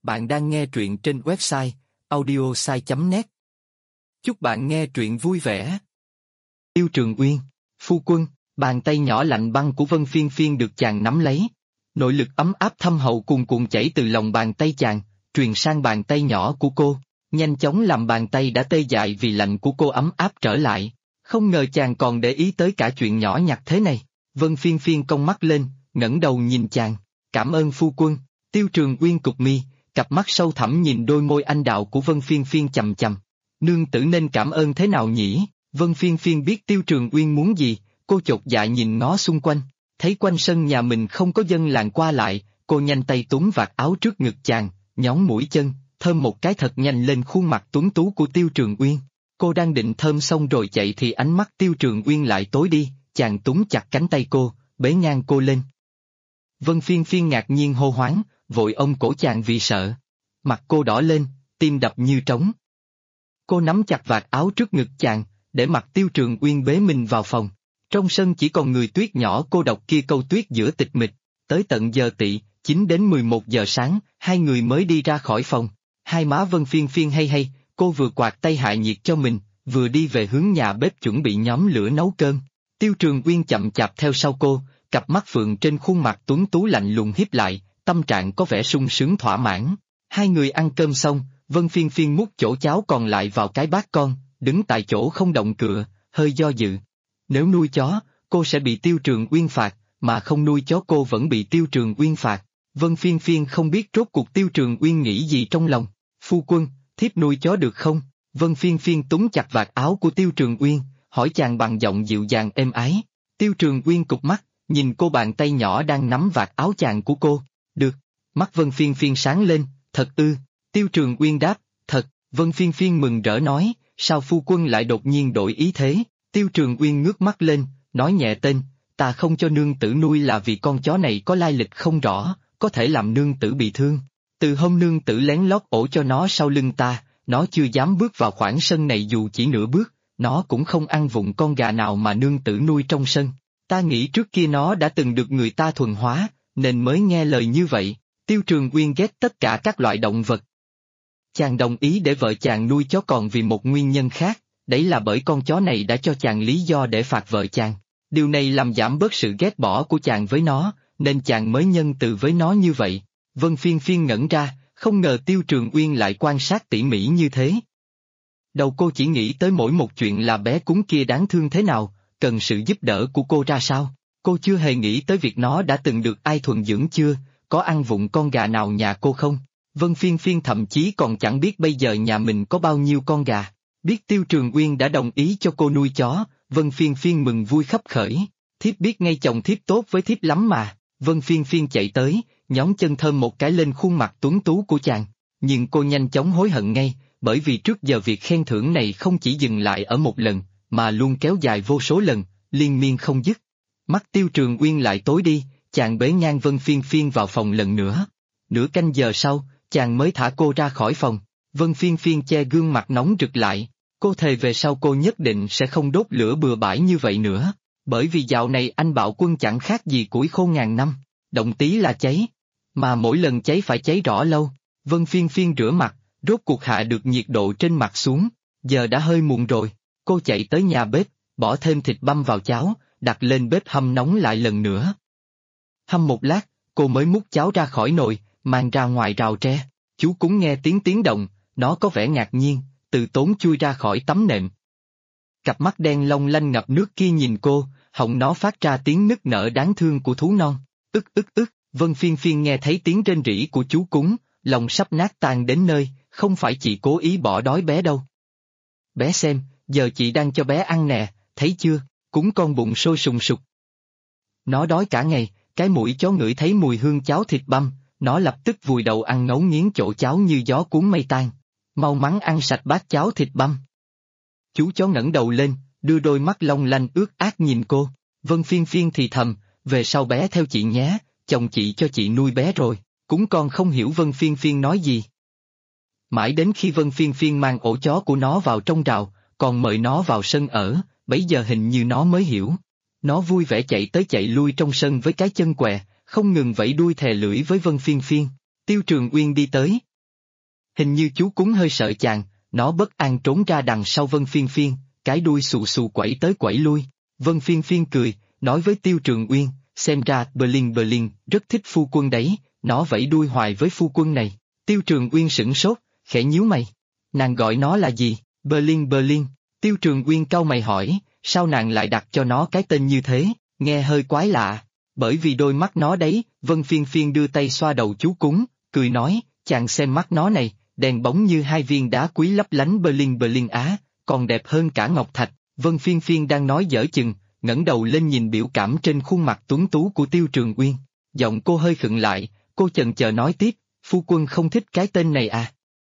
Bạn đang nghe truyện trên website audiosai.net. Chúc bạn nghe truyện vui vẻ. Tiêu Trường Uyên, phu quân, bàn tay nhỏ lạnh băng của Vân Phiên Phiên được chàng nắm lấy. Nội lực ấm áp thâm hậu cuồn cuộn chảy từ lòng bàn tay chàng, truyền sang bàn tay nhỏ của cô, nhanh chóng làm bàn tay đã tê dại vì lạnh của cô ấm áp trở lại. Không ngờ chàng còn để ý tới cả chuyện nhỏ nhặt thế này. Vân Phiên Phiên cong mắt lên, ngẩng đầu nhìn chàng. Cảm ơn phu quân. Tiêu Trường Uyên cụp mi, cặp mắt sâu thẳm nhìn đôi môi anh đào của Vân Phiên Phiên chằm chằm. Nương tử nên cảm ơn thế nào nhỉ? Vân Phiên Phiên biết Tiêu Trường Uyên muốn gì, cô chột dạ nhìn ngó xung quanh, thấy quanh sân nhà mình không có dân làng qua lại, cô nhanh tay túm vạt áo trước ngực chàng, nhón mũi chân, thơm một cái thật nhanh lên khuôn mặt tuấn tú của Tiêu Trường Uyên. Cô đang định thơm xong rồi chạy thì ánh mắt Tiêu Trường Uyên lại tối đi, chàng túm chặt cánh tay cô, bế ngang cô lên. Vân Phiên Phiên ngạc nhiên hô hoáng, vội ôm cổ chàng vì sợ. Mặt cô đỏ lên, tim đập như trống. Cô nắm chặt vạt áo trước ngực chàng, để mặc Tiêu Trường Uyên bế mình vào phòng. Trong sân chỉ còn người Tuyết nhỏ cô độc kia câu tuyết giữa tịch mịch. Tới tận giờ tỵ, 9 đến 11 giờ sáng, hai người mới đi ra khỏi phòng. Hai má Vân Phiên Phiên hay, cô vừa quạt tay hạ nhiệt cho mình, vừa đi về hướng nhà bếp chuẩn bị nhóm lửa nấu cơm. Tiêu Trường Uyên chậm chạp theo sau cô, cặp mắt phượng trên khuôn mặt tuấn tú lạnh lùng híp lại, tâm trạng có vẻ sung sướng thỏa mãn. Hai người ăn cơm xong, Vân Phiên Phiên múc chỗ cháo còn lại vào cái bát con, đứng tại chỗ không động cựa, hơi do dự. Nếu nuôi chó, cô sẽ bị Tiêu Trường Uyên phạt, mà không nuôi chó cô vẫn bị Tiêu Trường Uyên phạt. Vân Phiên Phiên không biết rốt cuộc Tiêu Trường Uyên nghĩ gì trong lòng. Phu quân, thiếp nuôi chó được không? Vân Phiên Phiên túm chặt vạt áo của Tiêu Trường Uyên, hỏi chàng bằng giọng dịu dàng êm ái. Tiêu Trường Uyên cụp mắt, nhìn cô bàn tay nhỏ đang nắm vạt áo chàng của cô. Được. Mắt Vân Phiên Phiên sáng lên, thật ư? Tiêu Trường Uyên đáp, thật. Vân Phiên Phiên mừng rỡ nói, sao phu quân lại đột nhiên đổi ý thế? Tiêu Trường Uyên ngước mắt lên, nói nhẹ tên, ta không cho nương tử nuôi là vì con chó này có lai lịch không rõ, có thể làm nương tử bị thương. Từ hôm nương tử lén lót ổ cho nó sau lưng ta, nó chưa dám bước vào khoảng sân này dù chỉ nửa bước, nó cũng không ăn vụng con gà nào mà nương tử nuôi trong sân. Ta nghĩ trước kia nó đã từng được người ta thuần hóa, nên mới nghe lời như vậy. Tiêu Trường Uyên ghét tất cả các loại động vật. Chàng đồng ý để vợ chàng nuôi chó còn vì một nguyên nhân khác, đấy là bởi con chó này đã cho chàng lý do để phạt vợ chàng. Điều này làm giảm bớt sự ghét bỏ của chàng với nó, nên chàng mới nhân từ với nó như vậy. Vân Phiên Phiên ngẩn ra, không ngờ Tiêu Trường Uyên lại quan sát tỉ mỉ như thế. Đầu cô chỉ nghĩ tới mỗi một chuyện là bé cún kia đáng thương thế nào, cần sự giúp đỡ của cô ra sao. Cô chưa hề nghĩ tới việc nó đã từng được ai thuần dưỡng chưa, có ăn vụng con gà nào nhà cô không. Vân Phiên Phiên thậm chí còn chẳng biết bây giờ nhà mình có bao nhiêu con gà. Biết Tiêu Trường Uyên đã đồng ý cho cô nuôi chó, Vân Phiên Phiên mừng vui khắp khởi. Thiếp biết ngay chồng thiếp tốt với thiếp lắm mà. Vân Phiên Phiên chạy tới, nhón chân thơm một cái lên khuôn mặt tuấn tú của chàng. Nhưng cô nhanh chóng hối hận ngay, bởi vì trước giờ việc khen thưởng này không chỉ dừng lại ở một lần, mà luôn kéo dài vô số lần, liên miên không dứt. Mắt Tiêu Trường Uyên lại tối đi, chàng bế ngang Vân Phiên Phiên vào phòng lần nữa. Nửa canh giờ sau, chàng mới thả cô ra khỏi phòng. Vân Phiên Phiên che gương mặt nóng rực lại, cô thề về sau cô nhất định sẽ không đốt lửa bừa bãi như vậy nữa, bởi vì dạo này anh bạo quân chẳng khác gì củi khô ngàn năm, động tí là cháy, mà mỗi lần cháy phải cháy rõ lâu. Vân Phiên Phiên rửa mặt, rốt cuộc hạ được nhiệt độ trên mặt xuống, giờ đã hơi muộn rồi, cô chạy tới nhà bếp, bỏ thêm thịt băm vào cháo, đặt lên bếp hâm nóng lại lần nữa. Hâm một lát, cô mới múc cháo ra khỏi nồi, mang ra ngoài rào tre. Chú Cún nghe tiếng động, nó có vẻ ngạc nhiên, từ tốn chui ra khỏi tấm nệm. Cặp mắt đen long lanh ngập nước kia nhìn cô, họng nó phát ra tiếng nức nở đáng thương của thú non. Ức. Vân Phiên Phiên nghe thấy tiếng rên rỉ của chú Cún, lòng sắp nát tan đến nơi, không phải chị cố ý bỏ đói bé đâu. Bé xem, giờ chị đang cho bé ăn nè, thấy chưa, Cún con bụng sôi sùng sục. Nó đói cả ngày, cái mũi chó ngửi thấy mùi hương cháo thịt băm, nó lập tức vùi đầu ăn ngấu nghiến chỗ cháo như gió cuốn mây tan. Mau mắn ăn sạch bát cháo thịt băm. Chú chó ngẩng đầu lên, đưa đôi mắt long lanh ướt át nhìn cô. Vân Phiên Phiên thì thầm, về sau bé theo chị nhé, chồng chị cho chị nuôi bé rồi. Cún con không hiểu Vân Phiên Phiên nói gì. Mãi đến khi Vân Phiên Phiên mang ổ chó của nó vào trong rào, còn mời nó vào sân ở, bấy giờ hình như nó mới hiểu. Nó vui vẻ chạy tới chạy lui trong sân với cái chân què, không ngừng vẫy đuôi thè lưỡi với Vân Phiên Phiên. Tiêu Trường Uyên đi tới, Hình như chú cún hơi sợ chàng, nó bất an trốn ra đằng sau Vân Phiên Phiên, cái đuôi xù xù quẩy tới quẩy lui. Vân Phiên Phiên cười, nói với Tiêu Trường Uyên, xem ra Berlin rất thích phu quân đấy, nó vẫy đuôi hoài với phu quân này. Tiêu Trường Uyên sửng sốt, khẽ nhíu mày. Nàng gọi nó là gì? Berlin. Tiêu Trường Uyên cau mày hỏi, sao nàng lại đặt cho nó cái tên như thế, nghe hơi quái lạ. Bởi vì đôi mắt nó đấy, Vân Phiên Phiên đưa tay xoa đầu chú cún, cười nói, chàng xem mắt nó này, đèn bóng như hai viên đá quý lấp lánh Berlin á, còn đẹp hơn cả ngọc thạch. Vân Phiên Phiên đang nói dở chừng, ngẩng đầu lên nhìn biểu cảm trên khuôn mặt tuấn tú của Tiêu Trường Uyên. Giọng cô hơi khựng lại, cô chần chờ nói tiếp, phu quân không thích cái tên này à?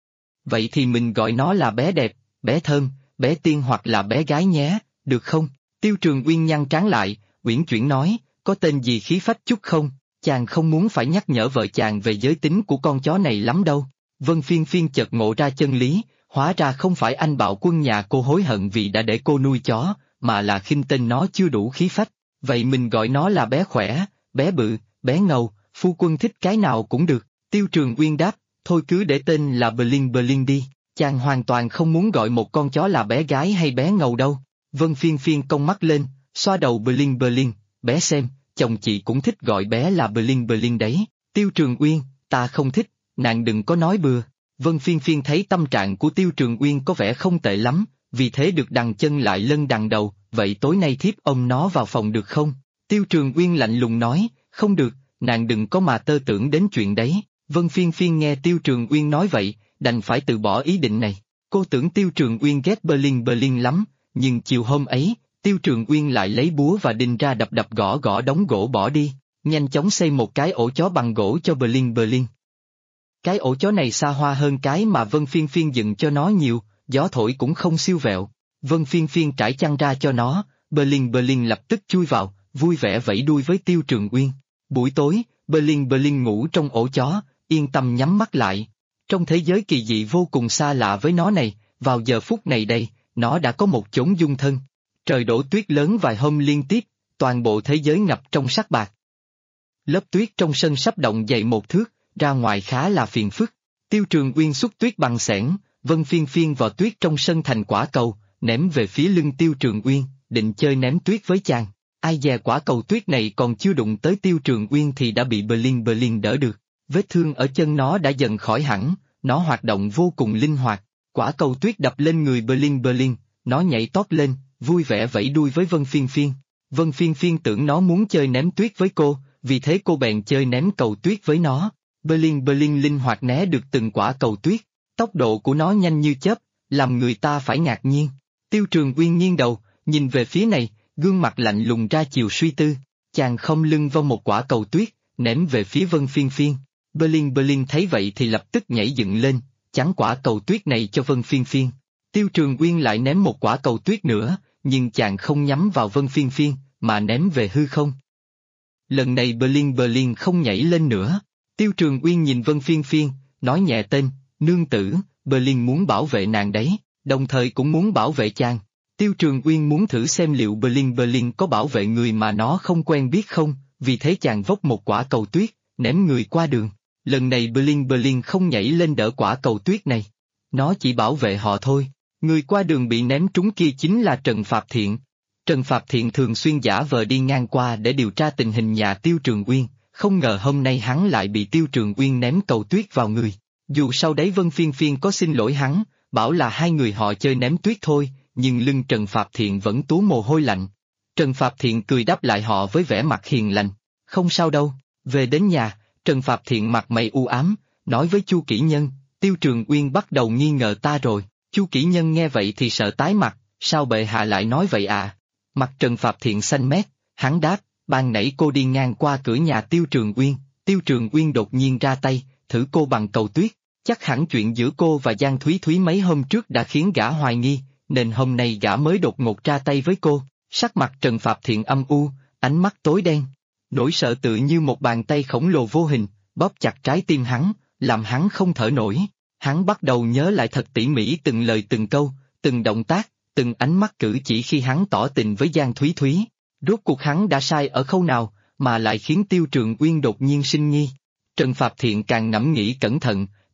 Vậy thì mình gọi nó là bé đẹp, bé thơm, bé tiên hoặc là bé gái nhé, được không? Tiêu Trường Uyên nhăn trán lại, uyển chuyển nói, có tên gì khí phách chút không? Chàng không muốn phải nhắc nhở vợ chàng về giới tính của con chó này lắm đâu. Vân Phiên Phiên chợt ngộ ra chân lý, hóa ra không phải anh Bạo Quân nhà cô hối hận vì đã để cô nuôi chó, mà là khinh tên nó chưa đủ khí phách. Vậy mình gọi nó là bé khỏe, bé bự, bé ngầu, phu quân thích cái nào cũng được. Tiêu Trường Uyên đáp, thôi cứ để tên là Berlin đi, chàng hoàn toàn không muốn gọi một con chó là bé gái hay bé ngầu đâu. Vân Phiên Phiên cong mắt lên, xoa đầu Berlin, bé xem, chồng chị cũng thích gọi bé là Berlin đấy. Tiêu Trường Uyên, ta không thích, nàng đừng có nói bừa. Vân Phiên Phiên thấy tâm trạng của Tiêu Trường Uyên có vẻ không tệ lắm, vì thế được đằng chân lại lân đằng đầu, vậy tối nay thiếp ôm nó vào phòng được không? Tiêu Trường Uyên lạnh lùng nói, không được, nàng đừng có mà tơ tưởng đến chuyện đấy. Vân Phiên Phiên nghe Tiêu Trường Uyên nói vậy, đành phải từ bỏ ý định này. Cô tưởng Tiêu Trường Uyên ghét Berlin lắm, nhưng chiều hôm ấy, Tiêu Trường Uyên lại lấy búa và đinh ra đập gõ đống gỗ bỏ đi, nhanh chóng xây một cái ổ chó bằng gỗ cho Berlin. Cái ổ chó này xa hoa hơn cái mà Vân Phiên Phiên dựng cho nó nhiều, gió thổi cũng không siêu vẹo. Vân Phiên Phiên trải chăn ra cho nó, Berlin lập tức chui vào, vui vẻ vẫy đuôi với Tiêu Trường Uyên. Buổi tối, Berlin ngủ trong ổ chó, yên tâm nhắm mắt lại. Trong thế giới kỳ dị vô cùng xa lạ với nó này, vào giờ phút này đây, nó đã có một chốn dung thân. Trời đổ tuyết lớn vài hôm liên tiếp, toàn bộ thế giới ngập trong sắc bạc. Lớp tuyết trong sân sắp động dày 1 thước, ra ngoài khá là phiền phức. Tiêu Trường Uyên xúc tuyết bằng xẻng, Vân Phiên Phiên vào tuyết trong sân thành quả cầu, ném về phía lưng Tiêu Trường Uyên, định chơi ném tuyết với chàng. Ai dè quả cầu tuyết này còn chưa đụng tới Tiêu Trường Uyên thì đã bị Berlin đỡ được. Vết thương ở chân nó đã dần khỏi hẳn, nó hoạt động vô cùng linh hoạt. Quả cầu tuyết đập lên người Berlin, nó nhảy tót lên, vui vẻ vẫy đuôi với Vân Phiên Phiên. Vân Phiên Phiên tưởng nó muốn chơi ném tuyết với cô, vì thế cô bèn chơi ném cầu tuyết với nó. Berlin linh hoạt né được từng quả cầu tuyết, tốc độ của nó nhanh như chớp, làm người ta phải ngạc nhiên. Tiêu Trường Uyên nghiêng đầu, nhìn về phía này, gương mặt lạnh lùng ra chiều suy tư. Chàng không lưng vào một quả cầu tuyết, ném về phía Vân Phiên Phiên. Berlin thấy vậy thì lập tức nhảy dựng lên, chắn quả cầu tuyết này cho Vân Phiên Phiên. Tiêu Trường Uyên lại ném một quả cầu tuyết nữa, nhưng chàng không nhắm vào Vân Phiên Phiên, mà ném về hư không. Lần này Berlin không nhảy lên nữa. Tiêu Trường Uyên nhìn Vân Phiên Phiên, nói nhẹ tên, nương tử, Berlin muốn bảo vệ nàng đấy, đồng thời cũng muốn bảo vệ chàng. Tiêu Trường Uyên muốn thử xem liệu Berlin có bảo vệ người mà nó không quen biết không, vì thế chàng vốc một quả cầu tuyết, ném người qua đường. Lần này Berlin không nhảy lên đỡ quả cầu tuyết này. Nó chỉ bảo vệ họ thôi. Người qua đường bị ném trúng kia chính là Trần Phạp Thiện. Trần Phạp Thiện thường xuyên giả vờ đi ngang qua để điều tra tình hình nhà Tiêu Trường Uyên, không ngờ hôm nay hắn lại bị Tiêu Trường Uyên ném cầu tuyết vào người. Dù sau đấy Vân Phiên Phiên có xin lỗi hắn, bảo là hai người họ chơi ném tuyết thôi, nhưng lưng Trần Phạp Thiện vẫn túa mồ hôi lạnh. Trần Phạp Thiện cười đáp lại họ với vẻ mặt hiền lành, không sao đâu. Về đến nhà, Trần Phạp Thiện mặt mày u ám, nói với Chu Kỷ Nhân, Tiêu Trường Uyên bắt đầu nghi ngờ ta rồi. Chu Kỷ Nhân nghe vậy thì sợ tái mặt, sao bệ hạ lại nói vậy à? Mặt Trần Phạp Thiện xanh mét, hắn đáp, ban nãy cô đi ngang qua cửa nhà Tiêu Trường Uyên đột nhiên ra tay, thử cô bằng cầu tuyết, chắc hẳn chuyện giữa cô và Giang Thúy Thúy mấy hôm trước đã khiến gã hoài nghi, nên hôm nay gã mới đột ngột ra tay với cô. Sắc mặt Trần Phạp Thiện âm u, ánh mắt tối đen, nỗi sợ tự như một bàn tay khổng lồ vô hình, bóp chặt trái tim hắn, làm hắn không thở nổi. Hắn bắt đầu nhớ lại thật tỉ mỉ từng lời từng câu, từng động tác, từng ánh mắt cử chỉ khi hắn tỏ tình với Giang Thúy Thúy. Rốt cuộc hắn đã sai ở khâu nào, mà lại khiến Tiêu Trường Uyên đột nhiên sinh nghi. Trần Phạp Thiện càng ngẫm nghĩ cẩn thận,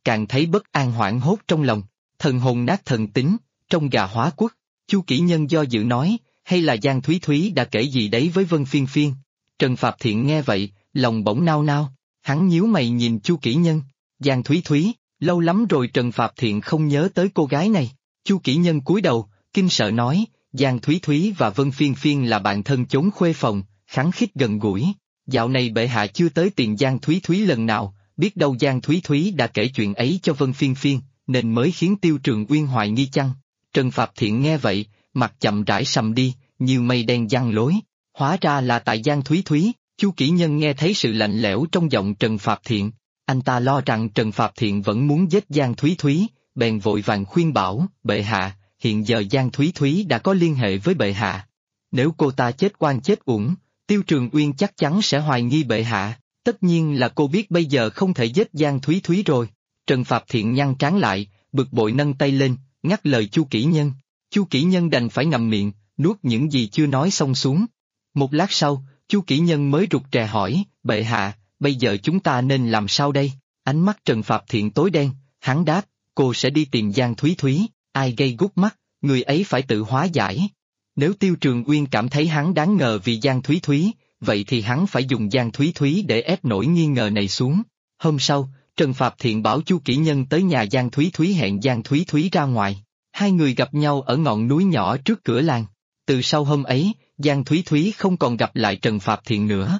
càng thấy bất an hoảng hốt trong lòng, thần hồn nát thần tính, trong gà hóa quốc. Chu Kỷ Nhân do dự nói, hay là Giang Thúy Thúy đã kể gì đấy với Vân Phiên Phiên. Trần Phạp Thiện nghe vậy, lòng bỗng nao nao, hắn nhíu mày nhìn Chu Kỷ Nhân. Giang Thúy Thúy, lâu lắm rồi Trần Phạp Thiện không nhớ tới cô gái này. Chu Kỷ Nhân cúi đầu, kinh sợ nói, Giang Thúy Thúy và Vân Phiên Phiên là bạn thân chốn khuê phòng, khăng khít gần gũi. Dạo này bệ hạ chưa tới tìm Giang Thúy Thúy lần nào, biết đâu Giang Thúy Thúy đã kể chuyện ấy cho Vân Phiên Phiên, nên mới khiến Tiêu Trường Uyên hoài nghi chăng. Trần Phạp Thiện nghe vậy, mặt chậm rãi sầm đi, như mây đen giăng lối. Hóa ra là tại Giang Thúy Thúy. Chu Kỷ Nhân nghe thấy sự lạnh lẽo trong giọng Trần Phạp Thiện, anh ta lo rằng Trần Phạp Thiện vẫn muốn giết Giang Thúy Thúy, bèn vội vàng khuyên bảo, bệ hạ, hiện giờ Giang Thúy Thúy đã có liên hệ với bệ hạ. Nếu cô ta chết oan chết uổng, Tiêu Trường Uyên chắc chắn sẽ hoài nghi bệ hạ, tất nhiên là cô biết bây giờ không thể giết Giang Thúy Thúy rồi. Trần Phạp Thiện nhăn trán lại, bực bội nâng tay lên, ngắt lời Chu Kỷ Nhân. Chu Kỷ Nhân đành phải ngậm miệng, nuốt những gì chưa nói xong xuống. Một lát sau, Chu Kỷ Nhân mới rụt rè hỏi, bệ hạ, bây giờ chúng ta nên làm sao đây? Ánh mắt Trần Phạp Thiện tối đen, hắn đáp, cô sẽ đi tìm Giang Thúy Thúy, ai gây gút mắt, người ấy phải tự hóa giải. Nếu Tiêu Trường Uyên cảm thấy hắn đáng ngờ vì Giang Thúy Thúy, vậy thì hắn phải dùng Giang Thúy Thúy để ép nỗi nghi ngờ này xuống. Hôm sau, Trần Phạp Thiện bảo Chu Kỷ Nhân tới nhà Giang Thúy Thúy hẹn Giang Thúy Thúy ra ngoài. Hai người gặp nhau ở ngọn núi nhỏ trước cửa làng. Từ sau hôm ấy, Giang Thúy Thúy không còn gặp lại Trần Phạp Thiện nữa.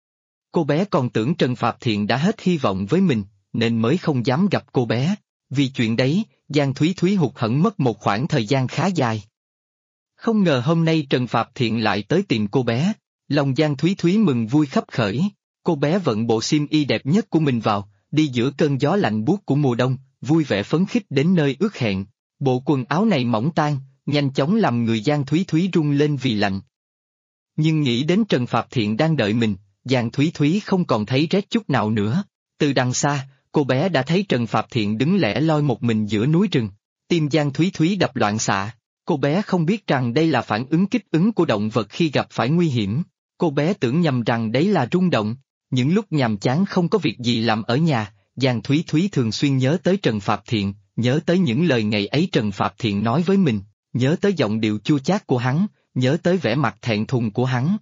Cô bé còn tưởng Trần Phạp Thiện đã hết hy vọng với mình, nên mới không dám gặp cô bé. Vì chuyện đấy, Giang Thúy Thúy hụt hẫng mất một khoảng thời gian khá dài. Không ngờ hôm nay Trần Phạp Thiện lại tới tìm cô bé. Lòng Giang Thúy Thúy mừng vui khắp khởi. Cô bé vận bộ xiêm y đẹp nhất của mình vào, đi giữa cơn gió lạnh buốt của mùa đông, vui vẻ phấn khích đến nơi ước hẹn. Bộ quần áo này mỏng tan, nhanh chóng làm người Giang Thúy Thúy run lên vì lạnh. Nhưng nghĩ đến Trần Phạp Thiện đang đợi mình, Giang Thúy Thúy không còn thấy rét chút nào nữa. Từ đằng xa, cô bé đã thấy Trần Phạp Thiện đứng lẻ loi một mình giữa núi rừng. Tim Giang Thúy Thúy đập loạn xạ. Cô bé không biết rằng đây là phản ứng kích ứng của động vật khi gặp phải nguy hiểm. Cô bé tưởng nhầm rằng đấy là rung động. Những lúc nhàm chán không có việc gì làm ở nhà, Giang Thúy Thúy thường xuyên nhớ tới Trần Phạp Thiện, nhớ tới những lời ngày ấy Trần Phạp Thiện nói với mình, nhớ tới giọng điệu chua chát của hắn, nhớ tới vẻ mặt thẹn thùng của hắn.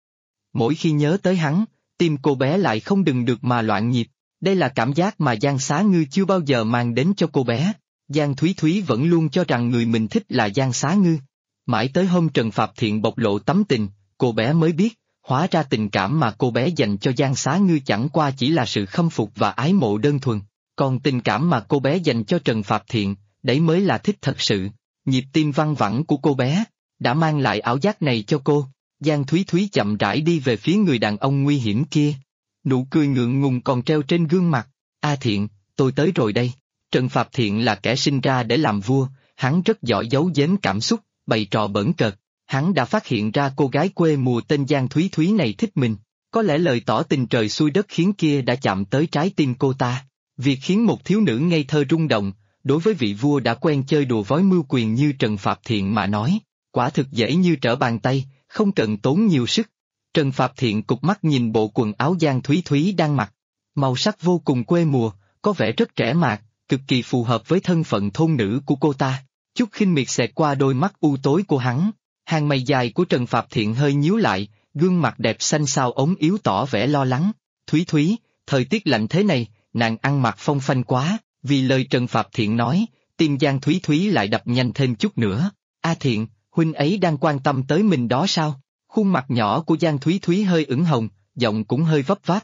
Mỗi khi nhớ tới hắn, tim cô bé lại không dừng được mà loạn nhịp. Đây là cảm giác mà Giang Xá Ngư chưa bao giờ mang đến cho cô bé. Giang Thúy Thúy vẫn luôn cho rằng người mình thích là Giang Xá Ngư. Mãi tới hôm Trần Phạp Thiện bộc lộ tấm tình, cô bé mới biết, hóa ra tình cảm mà cô bé dành cho Giang Xá Ngư chẳng qua chỉ là sự khâm phục và ái mộ đơn thuần. Còn tình cảm mà cô bé dành cho Trần Phạp Thiện, đấy mới là thích thật sự. Nhịp tim văng vẳng của cô bé đã mang lại ảo giác này cho cô. Giang Thúy Thúy chậm rãi đi về phía người đàn ông nguy hiểm kia. Nụ cười ngượng ngùng còn treo trên gương mặt. A Thiện, tôi tới rồi đây. Trần Phạp Thiện là kẻ sinh ra để làm vua, hắn rất giỏi giấu giếm cảm xúc, bày trò bỡn cợt. Hắn đã phát hiện ra cô gái quê mùa tên Giang Thúy Thúy này thích mình. Có lẽ lời tỏ tình trời xuôi đất khiến kia đã chạm tới trái tim cô ta. Việc khiến một thiếu nữ ngây thơ rung động, đối với vị vua đã quen chơi đùa vói mưu quyền như Trần Phạp Thiện mà nói, quả thực dễ như trở bàn tay, không cần tốn nhiều sức. Trần Phạp Thiện cụp mắt nhìn bộ quần áo Giang Thúy Thúy đang mặc. Màu sắc vô cùng quê mùa, có vẻ rất trẻ mạt, cực kỳ phù hợp với thân phận thôn nữ của cô ta. Chút khinh miệt xẹt qua đôi mắt u tối của hắn. Hàng mày dài của Trần Phạp Thiện hơi nhíu lại, gương mặt đẹp xanh xao ống yếu tỏ vẻ lo lắng. Thúy Thúy, thời tiết lạnh thế này, nàng ăn mặc phong phanh quá. Vì lời Trần Phạp Thiện nói, tim Giang Thúy Thúy lại đập nhanh thêm chút nữa. A Thiện, huynh ấy đang quan tâm tới mình đó sao? Khuôn mặt nhỏ của Giang Thúy Thúy hơi ửng hồng, giọng cũng hơi vấp váp.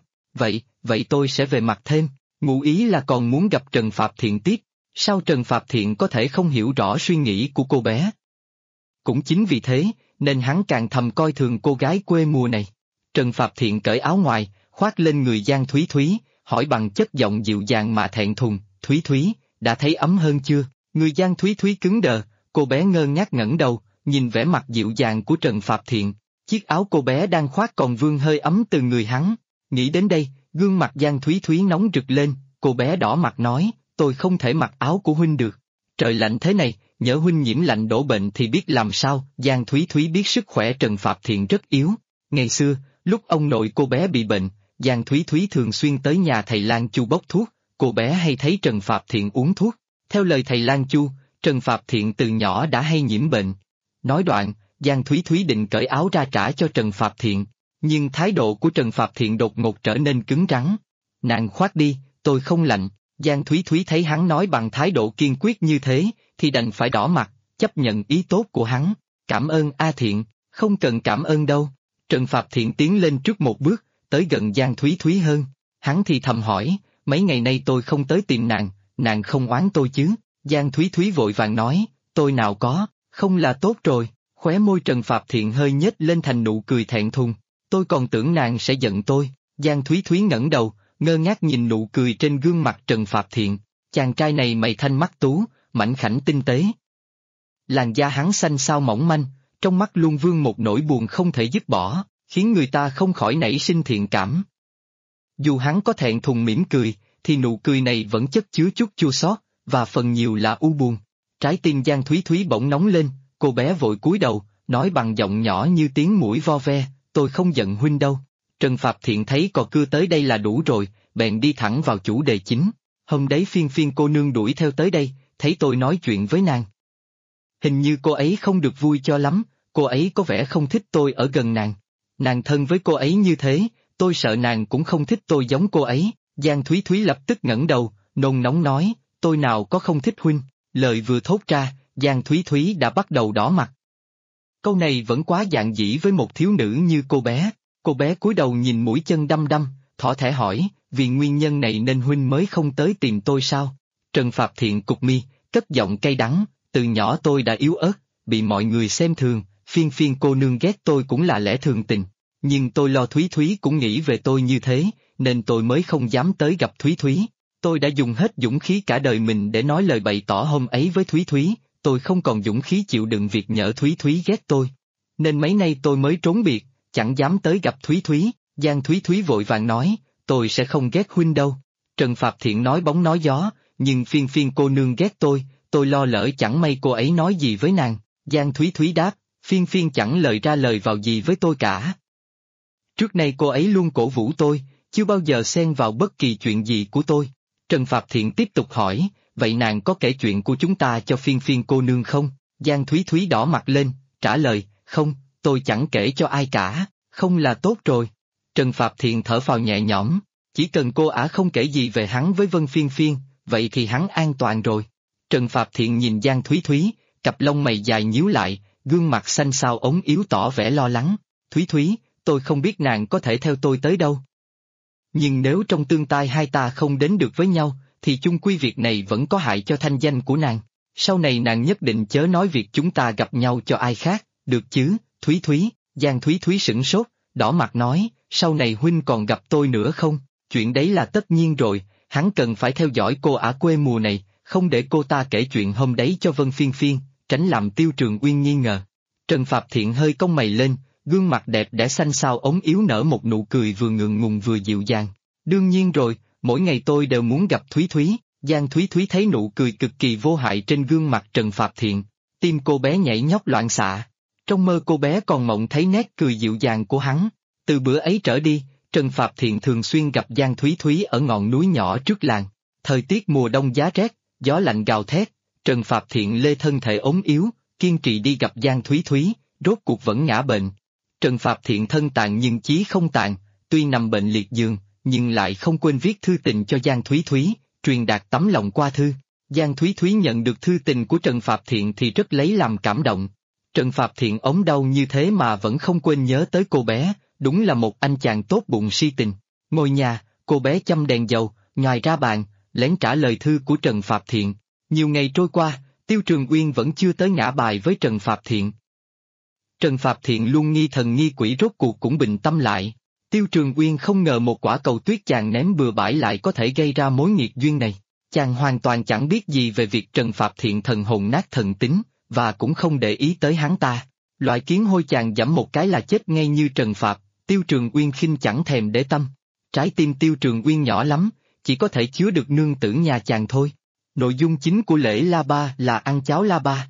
Vậy tôi sẽ về mặc thêm. Ngụ ý là còn muốn gặp Trần Phạp Thiện tiếp. Sao Trần Phạp Thiện có thể không hiểu rõ suy nghĩ của cô bé? Cũng chính vì thế, nên hắn càng thầm coi thường cô gái quê mùa này. Trần Phạp Thiện cởi áo ngoài, khoác lên người Giang Thúy Thúy, hỏi bằng chất giọng dịu dàng mà thẹn thùng, Thúy Thúy, đã thấy ấm hơn chưa? Người Giang Thúy Thúy cứng đờ, cô bé ngơ ngác ngẩng đầu, nhìn vẻ mặt dịu dàng của Trần Phạp Thiện. Chiếc áo cô bé đang khoác còn vương hơi ấm từ người hắn. Nghĩ đến đây, gương mặt Giang Thúy Thúy nóng rực lên, cô bé đỏ mặt nói, tôi không thể mặc áo của huynh được. Trời lạnh thế này, nhỡ huynh nhiễm lạnh đổ bệnh thì biết làm sao. Giang Thúy Thúy biết sức khỏe Trần Phạp Thiện rất yếu. Ngày xưa, lúc ông nội cô bé bị bệnh, Giang Thúy Thúy thường xuyên tới nhà thầy Lang Chu bốc thuốc, cô bé hay thấy Trần Phạp Thiện uống thuốc. Theo lời thầy Lan Chu, Trần Phạp Thiện từ nhỏ đã hay nhiễm bệnh. Nói đoạn, Giang Thúy Thúy định cởi áo ra trả cho Trần Phạp Thiện, nhưng thái độ của Trần Phạp Thiện đột ngột trở nên cứng rắn. Nàng khoác đi, tôi không lạnh. Giang Thúy Thúy thấy hắn nói bằng thái độ kiên quyết như thế, thì đành phải đỏ mặt, chấp nhận ý tốt của hắn. Cảm ơn A Thiện, không cần cảm ơn đâu. Trần Phạp Thiện tiến lên trước một bước, tới gần Giang Thúy Thúy hơn. Hắn thì thầm hỏi, mấy ngày nay tôi không tới tìm nàng không oán tôi chứ? Giang Thúy Thúy vội vàng nói, tôi nào có, không là tốt rồi. Khóe môi Trần Phạp Thiện hơi nhếch lên thành nụ cười thẹn thùng. Tôi còn tưởng nàng sẽ giận tôi. Giang Thúy Thúy ngẩng đầu, ngơ ngác nhìn nụ cười trên gương mặt Trần Phạp Thiện. Chàng trai này mày thanh mắt tú, mảnh khảnh tinh tế. Làn da hắn xanh xao mỏng manh, trong mắt luôn vương một nỗi buồn không thể dứt bỏ, khiến người ta không khỏi nảy sinh thiện cảm. Dù hắn có thẹn thùng mỉm cười, thì nụ cười này vẫn chất chứa chút chua xót, và phần nhiều là u buồn. Trái tim Giang Thúy Thúy bỗng nóng lên, cô bé vội cúi đầu, nói bằng giọng nhỏ như tiếng muỗi vo ve, tôi không giận huynh đâu. Trần Phạp Thiện thấy cò cưa tới đây là đủ rồi, bèn đi thẳng vào chủ đề chính. Hôm đấy Phiên Phiên cô nương đuổi theo tới đây, thấy tôi nói chuyện với nàng. Hình như cô ấy không được vui cho lắm, cô ấy có vẻ không thích tôi ở gần nàng. Nàng thân với cô ấy như thế, tôi sợ nàng cũng không thích tôi giống cô ấy. Giang Thúy Thúy lập tức ngẩng đầu, nôn nóng nói, tôi nào có không thích huynh. Lời vừa thốt ra, Giang Thúy Thúy đã bắt đầu đỏ mặt. Câu này vẫn quá dạn dĩ với một thiếu nữ như cô bé. Cô bé cúi đầu nhìn mũi chân đăm đăm, thỏ thẻ hỏi, vì nguyên nhân này nên huynh mới không tới tìm tôi sao? Trần Phạp Thiện cụp mi, cất giọng cay đắng, từ nhỏ tôi đã yếu ớt, bị mọi người xem thường, Phiên Phiên cô nương ghét tôi cũng là lẽ thường tình. Nhưng tôi lo Thúy Thúy cũng nghĩ về tôi như thế, nên tôi mới không dám tới gặp Thúy Thúy. Tôi đã dùng hết dũng khí cả đời mình để nói lời bày tỏ hôm ấy với Thúy Thúy, tôi không còn dũng khí chịu đựng việc nhỡ Thúy Thúy ghét tôi. Nên mấy nay tôi mới trốn biệt, chẳng dám tới gặp Thúy Thúy. Giang Thúy Thúy vội vàng nói, tôi sẽ không ghét huynh đâu. Trần Phạp Thiện nói bóng nói gió, nhưng Phiên Phiên cô nương ghét tôi lo lỡ chẳng may cô ấy nói gì với nàng. Giang Thúy Thúy đáp, Phiên Phiên chẳng lời ra lời vào gì với tôi cả. Trước nay cô ấy luôn cổ vũ tôi, chưa bao giờ xen vào bất kỳ chuyện gì của tôi. Trần Phạp Thiện tiếp tục hỏi, vậy nàng có kể chuyện của chúng ta cho Phiên Phiên cô nương không? Giang Thúy Thúy đỏ mặt lên, trả lời, không, tôi chẳng kể cho ai cả, không là tốt rồi. Trần Phạp Thiện thở phào nhẹ nhõm, chỉ cần cô ả không kể gì về hắn với Vân Phiên Phiên, vậy thì hắn an toàn rồi. Trần Phạp Thiện nhìn Giang Thúy Thúy, cặp lông mày dài nhíu lại, gương mặt xanh xao ống yếu tỏ vẻ lo lắng. Thúy Thúy, tôi không biết nàng có thể theo tôi tới đâu. Nhưng nếu trong tương lai hai ta không đến được với nhau, thì chung quy việc này vẫn có hại cho thanh danh của nàng. Sau này nàng nhất định chớ nói việc chúng ta gặp nhau cho ai khác, được chứ, Thúy Thúy? Giang Thúy Thúy sửng sốt, đỏ mặt nói, sau này huynh còn gặp tôi nữa không? Chuyện đấy là tất nhiên rồi, hắn cần phải theo dõi cô ả quê mùa này, không để cô ta kể chuyện hôm đấy cho Vân Phiên Phiên, tránh làm Tiêu Trường Uyên nghi ngờ. Trần Phạp Thiện hơi cong mày lên, gương mặt đẹp đẽ xanh xao ống yếu nở một nụ cười vừa ngượng ngùng vừa dịu dàng. Đương nhiên rồi, mỗi ngày tôi đều muốn gặp Thúy Thúy. Giang Thúy Thúy thấy nụ cười cực kỳ vô hại trên gương mặt Trần Phạp Thiện, tim cô bé nhảy nhót loạn xạ. Trong mơ cô bé còn mộng thấy nét cười dịu dàng của hắn. Từ bữa ấy trở đi, Trần Phạp Thiện thường xuyên gặp Giang Thúy Thúy ở ngọn núi nhỏ trước làng. Thời tiết mùa đông giá rét, gió lạnh gào thét, Trần Phạp Thiện lê thân thể ốm yếu, kiên trì đi gặp Giang Thúy Thúy, rốt cuộc vẫn ngã bệnh. Trần Phạp Thiện thân tàn nhưng chí không tàn, tuy nằm bệnh liệt giường, nhưng lại không quên viết thư tình cho Giang Thúy Thúy, truyền đạt tấm lòng qua thư. Giang Thúy Thúy nhận được thư tình của Trần Phạp Thiện thì rất lấy làm cảm động. Trần Phạp Thiện ốm đau như thế mà vẫn không quên nhớ tới cô bé, đúng là một anh chàng tốt bụng si tình. Ngồi nhà, cô bé châm đèn dầu, nhòi ra bàn, lén trả lời thư của Trần Phạp Thiện. Nhiều ngày trôi qua, Tiêu Trường Uyên vẫn chưa tới ngã bài với Trần Phạp Thiện. Trần Phạp Thiện luôn nghi thần nghi quỷ rốt cuộc cũng bình tâm lại. Tiêu Trường Uyên không ngờ một quả cầu tuyết chàng ném bừa bãi lại có thể gây ra mối nghiệt duyên này. Chàng hoàn toàn chẳng biết gì về việc Trần Phạp Thiện thần hồn nát thần tính, và cũng không để ý tới hắn ta. Loại kiến hôi chàng giẫm một cái là chết ngay như Trần Phạp, Tiêu Trường Uyên khinh chẳng thèm để tâm. Trái tim Tiêu Trường Uyên nhỏ lắm, chỉ có thể chứa được nương tử nhà chàng thôi. Nội dung chính của lễ La Ba là ăn cháo La Ba.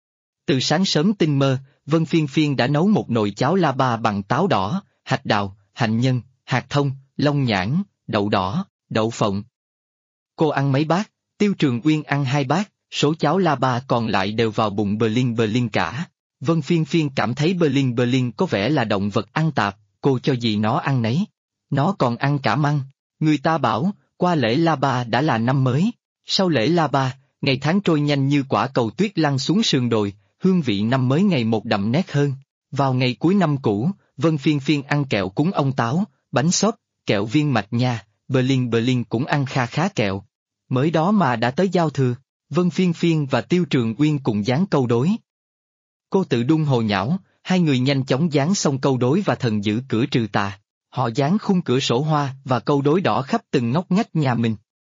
Từ sáng sớm tinh mơ, Vân Phiên Phiên đã nấu một nồi cháo La Ba bằng táo đỏ, hạch đào, hạnh nhân, hạt thông, long nhãn, đậu đỏ, đậu phộng. Cô ăn mấy bát, Tiêu Trường Uyên ăn 2 bát, số cháo la ba còn lại đều vào bụng Berlin cả. Vân Phiên Phiên cảm thấy Berlin có vẻ là động vật ăn tạp, cô cho gì nó ăn nấy. Nó còn ăn cả măng. Người ta bảo, qua lễ La Ba đã là năm mới. Sau lễ La Ba, ngày tháng trôi nhanh như quả cầu tuyết lăn xuống sườn đồi, hương vị năm mới ngày một đậm nét hơn. Vào ngày cuối năm cũ, Vân Phiên Phiên ăn kẹo cúng ông Táo, bánh xốp, kẹo viên mạch nha, Berlin cũng ăn kha khá kẹo. Mới đó mà đã tới giao thừa, Vân Phiên Phiên và Tiêu Trường Uyên cùng dán câu đối. Cô tự đun hồ nhão, hai người nhanh chóng dán xong câu đối và thần giữ cửa trừ tà. Họ dán khung cửa sổ hoa và câu đối đỏ khắp từng ngóc ngách nhà mình.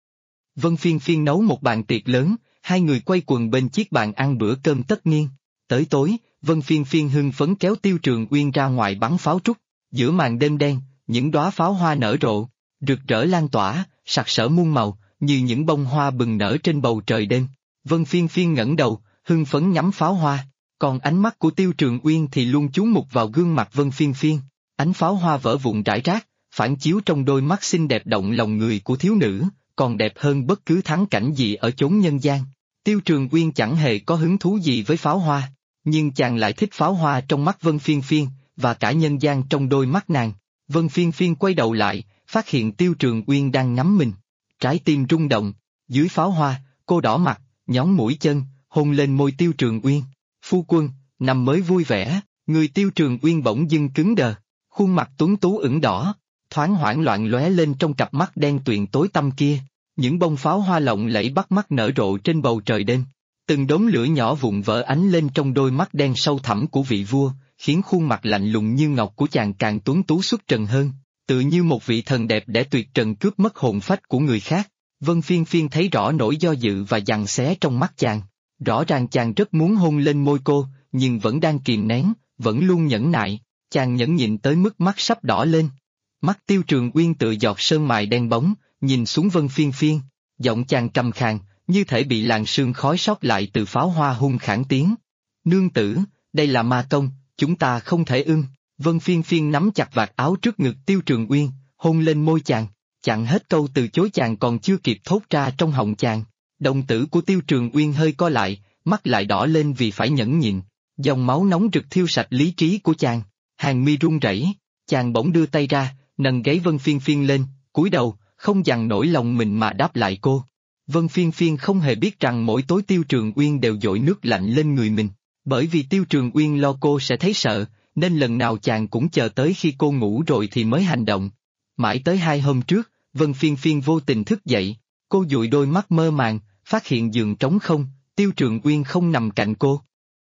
Vân Phiên Phiên nấu một bàn tiệc lớn, hai người quay quần bên chiếc bàn ăn bữa cơm tất niên. Tới tối, Vân Phiên Phiên hưng phấn kéo Tiêu Trường Uyên ra ngoài bắn pháo trúc. Giữa màn đêm đen, những đóa pháo hoa nở rộ, rực rỡ lan tỏa, sặc sỡ muôn màu, như những bông hoa bừng nở trên bầu trời đêm. Vân Phiên Phiên ngẩng đầu, hưng phấn ngắm pháo hoa, còn ánh mắt của Tiêu Trường Uyên thì luôn chú mục vào gương mặt Vân Phiên Phiên. Ánh pháo hoa vỡ vụn rải rác, phản chiếu trong đôi mắt xinh đẹp động lòng người của thiếu nữ, còn đẹp hơn bất cứ thắng cảnh gì ở chốn nhân gian. Tiêu Trường Uyên chẳng hề có hứng thú gì với pháo hoa, nhưng chàng lại thích pháo hoa trong mắt Vân Phiên Phiên, và cả nhân gian trong đôi mắt nàng. Vân Phiên Phiên quay đầu lại, phát hiện Tiêu Trường Uyên đang ngắm mình. Trái tim rung động, dưới pháo hoa, cô đỏ mặt, nhón mũi chân, hôn lên môi Tiêu Trường Uyên. Phu quân, năm mới vui vẻ, người Tiêu Trường Uyên bỗng dưng cứng đờ. Khuôn mặt tuấn tú ửng đỏ, thoáng hoảng loạn lóe lên trong cặp mắt đen tuyền tối tăm kia. Những bông pháo hoa lộng lẫy bắt mắt nở rộ trên bầu trời đêm. Từng đốm lửa nhỏ vụn vỡ ánh lên trong đôi mắt đen sâu thẳm của vị vua, khiến khuôn mặt lạnh lùng như ngọc của chàng càng tuấn tú xuất trần hơn, tự như một vị thần đẹp để tuyệt trần cướp mất hồn phách của người khác. Vân Phiên Phiên thấy rõ nỗi do dự và giằng xé trong mắt chàng. Rõ ràng chàng rất muốn hôn lên môi cô, nhưng vẫn đang kìm nén, vẫn luôn nhẫn nại. Chàng nhẫn nhịn tới mức mắt sắp đỏ lên. Mắt Tiêu Trường Uyên tựa giọt sơn mài đen bóng, nhìn xuống Vân Phiên Phiên. Giọng chàng trầm khàn, như thể bị làn sương khói sót lại từ pháo hoa hung khản tiếng. Nương tử, đây là ma công, chúng ta không thể ưng. Vân Phiên Phiên nắm chặt vạt áo trước ngực Tiêu Trường Uyên, hôn lên môi chàng. Chặn hết câu từ chối chàng còn chưa kịp thốt ra trong họng chàng. Đồng tử của Tiêu Trường Uyên hơi co lại, mắt lại đỏ lên vì phải nhẫn nhịn. Dòng máu nóng rực thiêu sạch lý trí của chàng. Hàng mi run rẩy, chàng bỗng đưa tay ra, nâng gáy Vân Phiên Phiên lên, cúi đầu, không dằn nổi lòng mình mà đáp lại cô. Vân Phiên Phiên không hề biết rằng mỗi tối Tiêu Trường Uyên đều dội nước lạnh lên người mình, bởi vì Tiêu Trường Uyên lo cô sẽ thấy sợ, nên lần nào chàng cũng chờ tới khi cô ngủ rồi thì mới hành động. Mãi tới 2 hôm trước, Vân Phiên Phiên vô tình thức dậy, cô dụi đôi mắt mơ màng, phát hiện giường trống không, Tiêu Trường Uyên không nằm cạnh cô.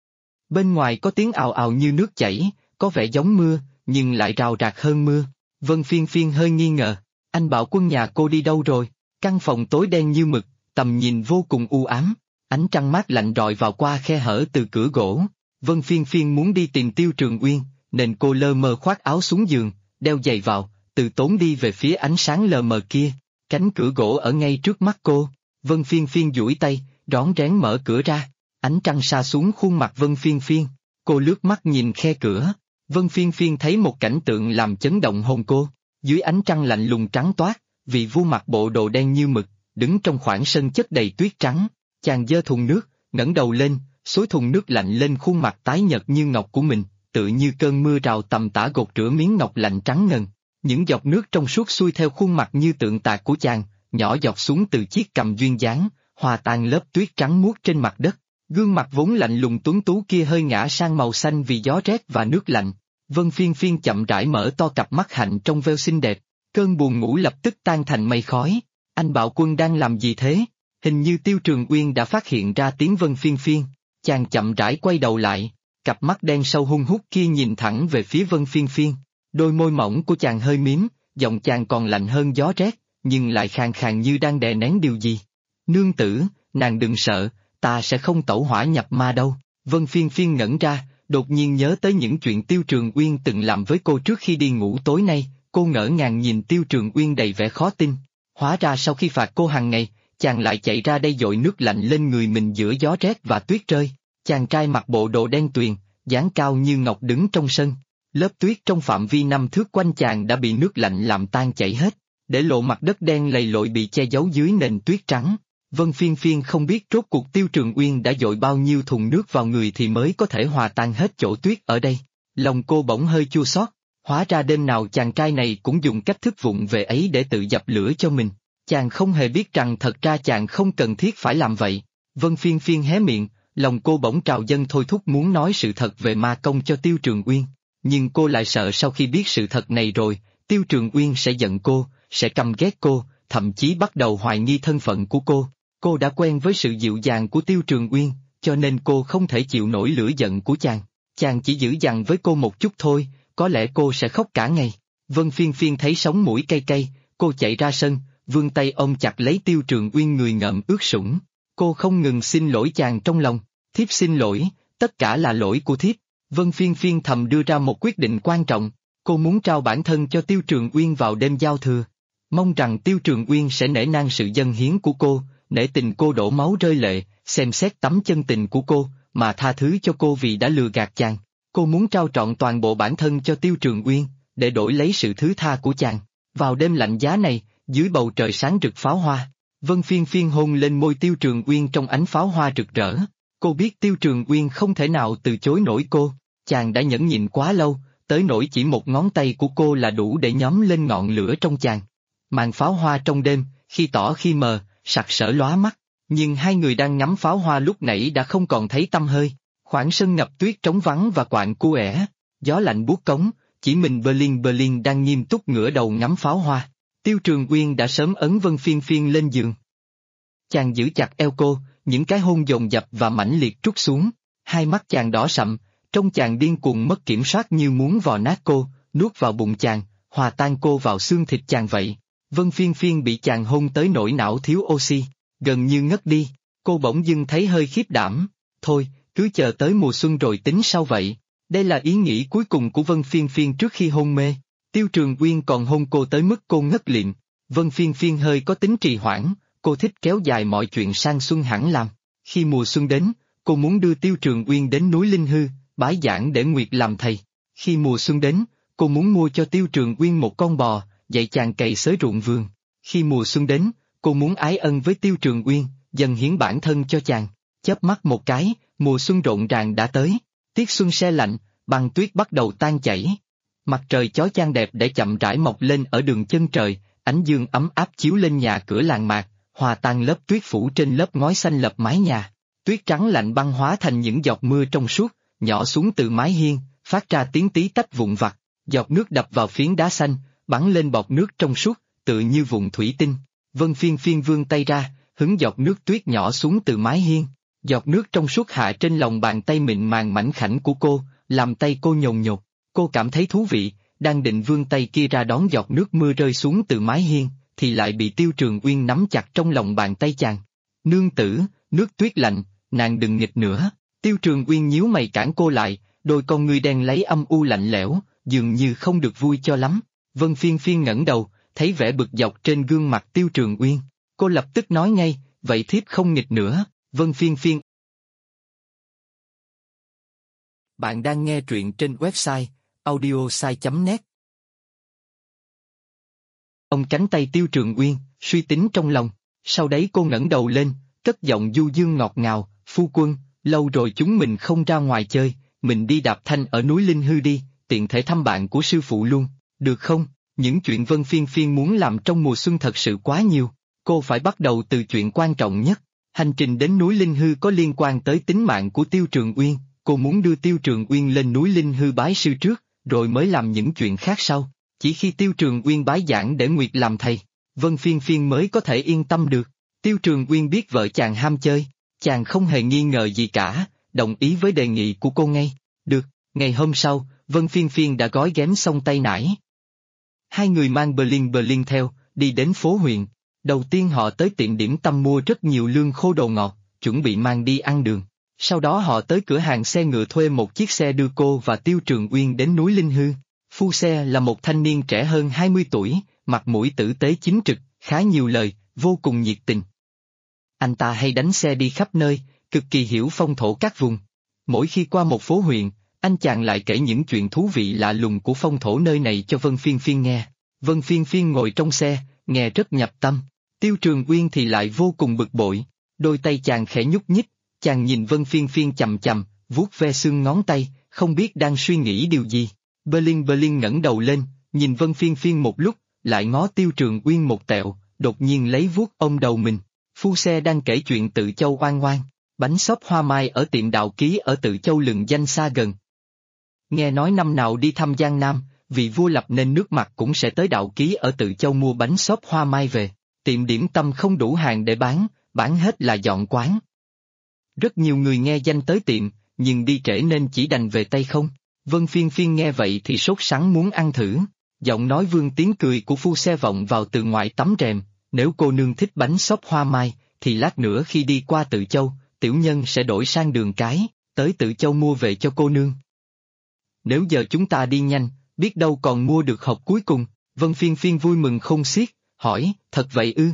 Bên ngoài có tiếng ào ào như nước chảy, có vẻ giống mưa, nhưng lại rào rạc hơn mưa. Vân Phiên Phiên hơi nghi ngờ, anh Bảo Quân nhà cô đi đâu rồi? Căn phòng tối đen như mực, tầm nhìn vô cùng u ám, ánh trăng mát lạnh rọi vào qua khe hở từ cửa gỗ. Vân Phiên Phiên muốn đi tìm Tiêu Trường Uyên, nên cô lơ mơ khoác áo xuống giường, đeo giày vào, từ tốn đi về phía ánh sáng lờ mờ kia. Cánh cửa gỗ ở ngay trước mắt cô, Vân Phiên Phiên duỗi tay, rón rén mở cửa ra. Ánh trăng sa xuống khuôn mặt Vân Phiên Phiên, cô lướt mắt nhìn khe cửa. Vân Phiên Phiên thấy một cảnh tượng làm chấn động hồn cô. Dưới ánh trăng lạnh lùng trắng toát, vị vua mặc bộ đồ đen như mực, đứng trong khoảng sân chất đầy tuyết trắng. Chàng giơ thùng nước, ngẩng đầu lên, xối thùng nước lạnh lên khuôn mặt tái nhợt như ngọc của mình, tự như cơn mưa rào tầm tã gột rửa miếng ngọc lạnh trắng ngần. Những giọt nước trong suốt xuôi theo khuôn mặt như tượng tạc của chàng, nhỏ giọt xuống từ chiếc cằm duyên dáng, hòa tan lớp tuyết trắng muốt trên mặt đất. Gương mặt vốn lạnh lùng tuấn tú kia hơi ngã sang màu xanh vì gió rét và nước lạnh. Vân Phiên Phiên chậm rãi mở to cặp mắt hạnh trong veo xinh đẹp, cơn buồn ngủ lập tức tan thành mây khói. Anh Bảo Quân đang làm gì thế? Hình như Tiêu Trường Uyên đã phát hiện ra tiếng Vân Phiên Phiên. Chàng chậm rãi quay đầu lại, cặp mắt đen sâu hun hút kia nhìn thẳng về phía Vân Phiên Phiên. Đôi môi mỏng của chàng hơi mím, giọng chàng còn lạnh hơn gió rét, nhưng lại khàn khàn như đang đè nén điều gì. Nương tử, nàng đừng sợ, ta sẽ không tẩu hỏa nhập ma đâu. Vân Phiên Phiên ngẩn ra, đột nhiên nhớ tới những chuyện Tiêu Trường Uyên từng làm với cô trước khi đi ngủ tối nay, cô ngỡ ngàng nhìn Tiêu Trường Uyên đầy vẻ khó tin. Hóa ra sau khi phạt cô hàng ngày, chàng lại chạy ra đây dội nước lạnh lên người mình giữa gió rét và tuyết rơi. Chàng trai mặc bộ đồ đen tuyền, dáng cao như ngọc đứng trong sân. Lớp tuyết trong phạm vi 5 thước quanh chàng đã bị nước lạnh làm tan chảy hết. để lộ mặt đất đen lầy lội bị che giấu dưới nền tuyết trắng. Vân Phiên Phiên không biết rốt cuộc Tiêu Trường Uyên đã dội bao nhiêu thùng nước vào người thì mới có thể hòa tan hết chỗ tuyết ở đây. Lòng cô bỗng hơi chua xót, hóa ra đêm nào chàng trai này cũng dùng cách thức vụng về ấy để tự dập lửa cho mình. Chàng không hề biết rằng thật ra chàng không cần thiết phải làm vậy. Vân Phiên Phiên hé miệng, lòng cô bỗng trào dâng thôi thúc muốn nói sự thật về ma công cho Tiêu Trường Uyên. Nhưng cô lại sợ sau khi biết sự thật này rồi, Tiêu Trường Uyên sẽ giận cô, sẽ căm ghét cô, thậm chí bắt đầu hoài nghi thân phận của cô. Cô đã quen với sự dịu dàng của Tiêu Trường Uyên, cho nên cô không thể chịu nổi lửa giận của chàng. Chàng chỉ dữ dằn với cô một chút thôi, có lẽ cô sẽ khóc cả ngày. Vân Phiên Phiên thấy sống mũi cay cay, cô chạy ra sân, vươn tay ôm chặt lấy Tiêu Trường Uyên người ngợm ướt sũng. Cô không ngừng xin lỗi chàng trong lòng, thiếp xin lỗi, tất cả là lỗi của thiếp. Vân Phiên Phiên thầm đưa ra một quyết định quan trọng, cô muốn trao bản thân cho Tiêu Trường Uyên vào đêm giao thừa. Mong rằng Tiêu Trường Uyên sẽ nể nang sự dâng hiến của cô, nể tình cô đổ máu rơi lệ, xem xét tấm chân tình của cô, mà tha thứ cho cô vì đã lừa gạt chàng. Cô muốn trao trọn toàn bộ bản thân cho Tiêu Trường Uyên, để đổi lấy sự thứ tha của chàng. Vào đêm lạnh giá này, dưới bầu trời sáng rực pháo hoa, Vân Phiên Phiên hôn lên môi Tiêu Trường Uyên trong ánh pháo hoa rực rỡ. Cô biết Tiêu Trường Uyên không thể nào từ chối nổi cô, chàng đã nhẫn nhịn quá lâu, tới nỗi chỉ một ngón tay của cô là đủ để nhóm lên ngọn lửa trong chàng. Màn pháo hoa trong đêm, khi tỏ khi mờ, sặc sỡ lóa mắt, nhưng hai người đang ngắm pháo hoa lúc nãy đã không còn thấy tăm hơi. Khoảng sân ngập tuyết trống vắng và quạnh cu ẻ, gió lạnh buốt cống, chỉ mình Berlin đang nghiêm túc ngửa đầu ngắm pháo hoa. Tiêu Trường Uyên đã sớm ấn Vân Phiên Phiên lên giường. Chàng giữ chặt eo cô, những cái hôn dồn dập và mãnh liệt trút xuống, hai mắt chàng đỏ sậm, trông chàng điên cuồng mất kiểm soát như muốn vò nát cô, nuốt vào bụng chàng, hòa tan cô vào xương thịt chàng vậy. Vân Phiên Phiên bị chàng hôn tới nỗi não thiếu oxy, gần như ngất đi, cô bỗng dưng thấy hơi khiếp đảm, thôi, cứ chờ tới mùa xuân rồi tính sau vậy. Đây là ý nghĩ cuối cùng của Vân Phiên Phiên trước khi hôn mê. Tiêu Trường Uyên còn hôn cô tới mức cô ngất lịm. Vân Phiên Phiên hơi có tính trì hoãn, cô thích kéo dài mọi chuyện sang xuân hẳn làm. Khi mùa xuân đến, cô muốn đưa Tiêu Trường Uyên đến núi Linh Hư, bái giảng để Nguyệt làm thầy. Khi mùa xuân đến, cô muốn mua cho Tiêu Trường Uyên một con bò, dạy chàng cày xới ruộng vườn. Khi mùa xuân đến, cô muốn ái ân với Tiêu Trường Uyên, dâng hiến bản thân cho chàng. Chớp mắt một cái, mùa xuân rộn ràng đã tới. Tiết xuân se lạnh, băng tuyết bắt đầu tan chảy. Mặt trời chói chang đẹp để chậm rãi mọc lên ở đường chân trời, ánh dương ấm áp chiếu lên nhà cửa làng mạc, hòa tan lớp tuyết phủ trên lớp ngói xanh lập mái nhà. Tuyết trắng lạnh băng hóa thành những giọt mưa trong suốt, nhỏ xuống từ mái hiên, phát ra tiếng tí tách vụn vặt. Giọt nước đập vào phiến đá xanh, bắn lên bọt nước trong suốt, tựa như vụn thủy tinh. Vân Phiên Phiên vươn tay ra, hứng giọt nước tuyết nhỏ xuống từ mái hiên. Giọt nước trong suốt hạ trên lòng bàn tay mịn màng mảnh khảnh của cô, làm tay cô nhồn nhột. Cô cảm thấy thú vị, đang định vươn tay kia ra đón giọt nước mưa rơi xuống từ mái hiên, thì lại bị Tiêu Trường Uyên nắm chặt trong lòng bàn tay chàng. Nương tử, nước tuyết lạnh, nàng đừng nghịch nữa. Tiêu Trường Uyên nhíu mày cản cô lại, đôi con ngươi đen lấy âm u lạnh lẽo, dường như không được vui cho lắm. Vân Phiên Phiên ngẩng đầu, thấy vẻ bực dọc trên gương mặt Tiêu Trường Uyên. Cô lập tức nói ngay, vậy thiếp không nghịch nữa. Vân Phiên Phiên. Bạn đang nghe truyện trên website audiosai.net. Ông cánh tay Tiêu Trường Uyên, suy tính trong lòng, sau đấy cô ngẩng đầu lên, cất giọng du dương ngọt ngào, phu quân, lâu rồi chúng mình không ra ngoài chơi, mình đi đạp thanh ở núi Linh Hư đi, tiện thể thăm bạn của sư phụ luôn, được không? Những chuyện Vân Phiên Phiên muốn làm trong mùa xuân thật sự quá nhiều, cô phải bắt đầu từ chuyện quan trọng nhất. Hành trình đến núi Linh Hư có liên quan tới tính mạng của Tiêu Trường Uyên, cô muốn đưa Tiêu Trường Uyên lên núi Linh Hư bái sư trước, rồi mới làm những chuyện khác sau. Chỉ khi Tiêu Trường Uyên bái giảng để Nguyệt làm thầy, Vân Phiên Phiên mới có thể yên tâm được. Tiêu Trường Uyên biết vợ chàng ham chơi, chàng không hề nghi ngờ gì cả, đồng ý với đề nghị của cô ngay. Được, ngày hôm sau, Vân Phiên Phiên đã gói ghém xong tay nải. Hai người mang Berlin theo, đi đến phố huyện. Đầu tiên họ tới tiệm điểm tâm mua rất nhiều lương khô đồ ngọt, chuẩn bị mang đi ăn đường. Sau đó họ tới cửa hàng xe ngựa thuê một chiếc xe đưa cô và Tiêu Trường Uyên đến núi Linh Hư. Phu xe là một thanh niên trẻ hơn 20 tuổi, mặt mũi tử tế chính trực, khá nhiều lời, vô cùng nhiệt tình. Anh ta hay đánh xe đi khắp nơi, cực kỳ hiểu phong thổ các vùng. Mỗi khi qua một phố huyện, anh chàng lại kể những chuyện thú vị lạ lùng của phong thổ nơi này cho Vân Phiên Phiên nghe. Vân Phiên Phiên ngồi trong xe, nghe rất nhập tâm. Tiêu Trường Uyên thì lại vô cùng bực bội, đôi tay chàng khẽ nhúc nhích, chàng nhìn Vân Phiên Phiên chằm chằm, vuốt ve xương ngón tay, không biết đang suy nghĩ điều gì. Berlin ngẩng đầu lên, nhìn Vân Phiên Phiên một lúc, lại ngó Tiêu Trường Uyên một tẹo, đột nhiên lấy vuốt ôm đầu mình. Phu xe đang kể chuyện Tự Châu oan oan, bánh xốp hoa mai ở tiệm đạo ký ở Tự Châu lừng danh xa gần. Nghe nói năm nào đi thăm Giang Nam, vị vua lập nên nước mặt cũng sẽ tới đạo ký ở Tự Châu mua bánh xốp hoa mai về, tiệm điểm tâm không đủ hàng để bán hết là dọn quán. Rất nhiều người nghe danh tới tiệm, nhưng đi trễ nên chỉ đành về tay không. Vân Phiên Phiên nghe vậy thì sốt sắng muốn ăn thử, giọng nói vương tiếng cười của phu xe vọng vào từ ngoài tấm rèm, nếu cô nương thích bánh xốp hoa mai, thì lát nữa khi đi qua Tự Châu, tiểu nhân sẽ đổi sang đường cái, tới Tự Châu mua về cho cô nương. Nếu giờ chúng ta đi nhanh, biết đâu còn mua được hộp cuối cùng. Vân Phiên Phiên vui mừng khôn xiết, hỏi, thật vậy ư?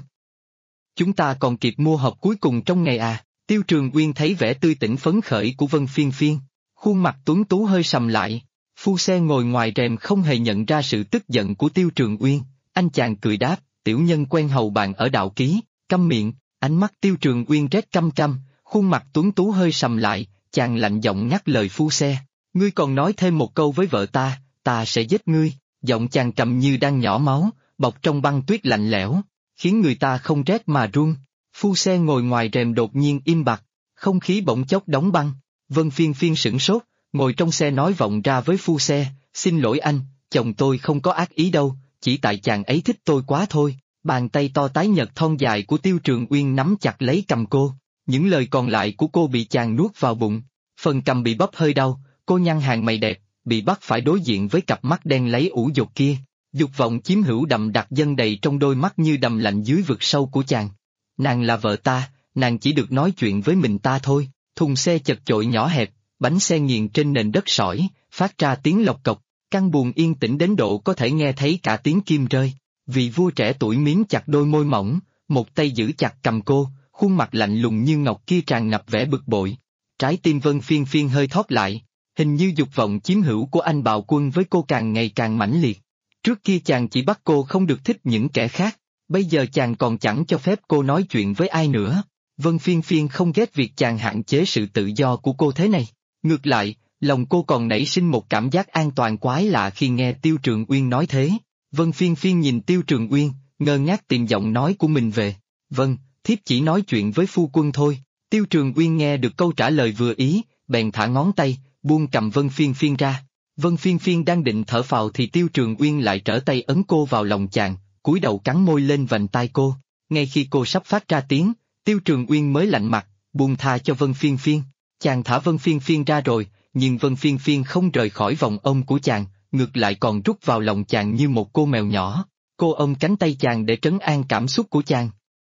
Chúng ta còn kịp mua hộp cuối cùng trong ngày à? Tiêu Trường Uyên thấy vẻ tươi tỉnh phấn khởi của Vân Phiên Phiên, khuôn mặt tuấn tú hơi sầm lại. Phu xe ngồi ngoài rèm không hề nhận ra sự tức giận của Tiêu Trường Uyên, anh chàng cười đáp, tiểu nhân quen hầu bạn ở đạo ký, câm miệng. Ánh mắt Tiêu Trường Uyên rét căm căm, khuôn mặt tuấn tú hơi sầm lại, chàng lạnh giọng ngắt lời phu xe, ngươi còn nói thêm một câu với vợ ta sẽ giết ngươi. Giọng chàng trầm như đang nhỏ máu, bọc trong băng tuyết lạnh lẽo, khiến người ta không rét mà run. Phu xe ngồi ngoài rèm đột nhiên im bặt, không khí bỗng chốc đóng băng. Vân Phiên Phiên sửng sốt, ngồi trong xe nói vọng ra với phu xe, xin lỗi anh, chồng tôi không có ác ý đâu, chỉ tại chàng ấy thích tôi quá thôi. Bàn tay to tái nhợt thon dài của Tiêu Trường Uyên nắm chặt lấy cầm cô, những lời còn lại của cô bị chàng nuốt vào bụng. Phần cầm bị bóp hơi đau, cô nhăn hàng mày đẹp, bị bắt phải đối diện với cặp mắt đen lấy ủ dột kia. Dục vọng chiếm hữu đậm đặc dâng đầy trong đôi mắt như đầm lạnh dưới vực sâu của chàng. Nàng là vợ ta, nàng chỉ được nói chuyện với mình ta thôi. Thùng xe chật chội nhỏ hẹp, bánh xe nghiền trên nền đất sỏi, phát ra tiếng lộc cộc, căn buồng yên tĩnh đến độ có thể nghe thấy cả tiếng kim rơi. Vị vua trẻ tuổi miếm chặt đôi môi mỏng, một tay giữ chặt cầm cô, khuôn mặt lạnh lùng như ngọc kia tràn ngập vẻ bực bội. Trái tim Vân Phiên Phiên hơi thót lại, hình như dục vọng chiếm hữu của anh bào quân với cô càng ngày càng mãnh liệt. Trước kia chàng chỉ bắt cô không được thích những kẻ khác, bây giờ chàng còn chẳng cho phép cô nói chuyện với ai nữa. Vân Phiên Phiên không ghét việc chàng hạn chế sự tự do của cô thế này. Ngược lại, lòng cô còn nảy sinh một cảm giác an toàn quái lạ khi nghe Tiêu Trường Uyên nói thế. Vân Phiên Phiên nhìn Tiêu Trường Uyên, ngơ ngác tìm giọng nói của mình về. Vâng, thiếp chỉ nói chuyện với phu quân thôi. Tiêu Trường Uyên nghe được câu trả lời vừa ý, bèn thả ngón tay, buông cầm Vân Phiên Phiên ra. Vân Phiên Phiên đang định thở phào thì Tiêu Trường Uyên lại trở tay ấn cô vào lòng chàng, cúi đầu cắn môi lên vành tai cô. Ngay khi cô sắp phát ra tiếng, Tiêu Trường Uyên mới lạnh mặt, buông tha cho Vân Phiên Phiên. Chàng thả Vân Phiên Phiên ra rồi, nhưng Vân Phiên Phiên không rời khỏi vòng ôm của chàng, ngược lại còn rút vào lòng chàng như một cô mèo nhỏ. Cô ôm cánh tay chàng để trấn an cảm xúc của chàng.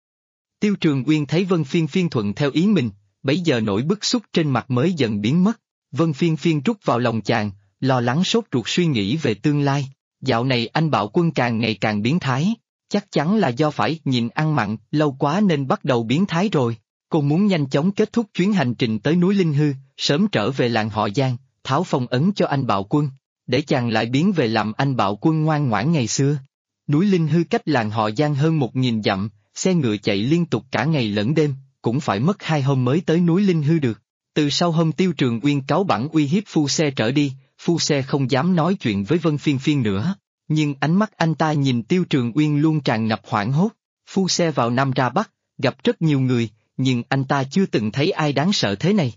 Tiêu Trường Uyên thấy Vân Phiên Phiên thuận theo ý mình, bấy giờ nỗi bức xúc trên mặt mới dần biến mất. Vân Phiên Phiên rút vào lòng chàng, lo lắng sốt ruột suy nghĩ về tương lai. Dạo này anh bạo quân càng ngày càng biến thái, chắc chắn là do phải nhịn ăn mặn lâu quá nên bắt đầu biến thái rồi. Cô muốn nhanh chóng kết thúc chuyến hành trình tới núi Linh Hư, sớm trở về làng họ Giang, tháo phong ấn cho anh bạo quân, để chàng lại biến về làm anh bạo quân ngoan ngoãn ngày xưa. Núi Linh Hư cách làng họ Giang hơn 1000 dặm, xe ngựa chạy liên tục cả ngày lẫn đêm, cũng phải mất 2 hôm mới tới núi Linh Hư được. Từ sau hôm Tiêu Trường Uyên cáu bẳn uy hiếp phu xe trở đi, phu xe không dám nói chuyện với Vân Phiên Phiên nữa, nhưng ánh mắt anh ta nhìn Tiêu Trường Uyên luôn tràn ngập hoảng hốt. Phu xe vào Nam ra Bắc, gặp rất nhiều người, nhưng anh ta chưa từng thấy ai đáng sợ thế này.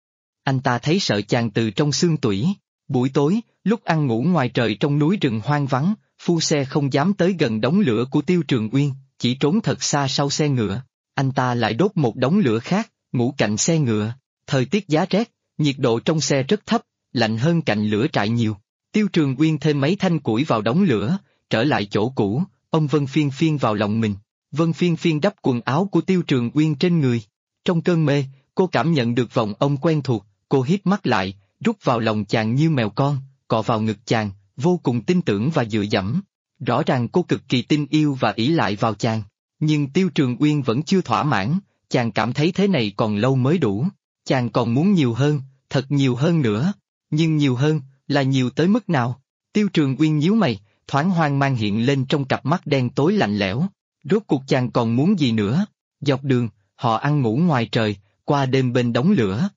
Anh ta thấy sợ chàng từ trong xương tủy. Buổi tối, lúc ăn ngủ ngoài trời trong núi rừng hoang vắng, phu xe không dám tới gần đống lửa của Tiêu Trường Uyên, chỉ trốn thật xa sau xe ngựa. Anh ta lại đốt một đống lửa khác, ngủ cạnh xe ngựa. Thời tiết giá rét, nhiệt độ trong xe rất thấp, lạnh hơn cạnh lửa trại nhiều. Tiêu Trường Uyên thêm mấy thanh củi vào đống lửa, trở lại chỗ cũ, ôm Vân Phiên Phiên vào lòng mình. Vân Phiên Phiên đắp quần áo của Tiêu Trường Uyên trên người. Trong cơn mê, cô cảm nhận được vòng ôm quen thuộc, cô híp mắt lại, rút vào lòng chàng như mèo con, cọ vào ngực chàng, vô cùng tin tưởng và dựa dẫm. Rõ ràng cô cực kỳ tin yêu và ỷ lại vào chàng. Nhưng Tiêu Trường Uyên vẫn chưa thỏa mãn, chàng cảm thấy thế này còn lâu mới đủ. Chàng còn muốn nhiều hơn, thật nhiều hơn nữa. Nhưng nhiều hơn, là nhiều tới mức nào? Tiêu Trường Uyên nhíu mày, thoáng hoang mang hiện lên trong cặp mắt đen tối lạnh lẽo. Rốt cuộc chàng còn muốn gì nữa? Dọc đường, họ ăn ngủ ngoài trời, qua đêm bên đống lửa.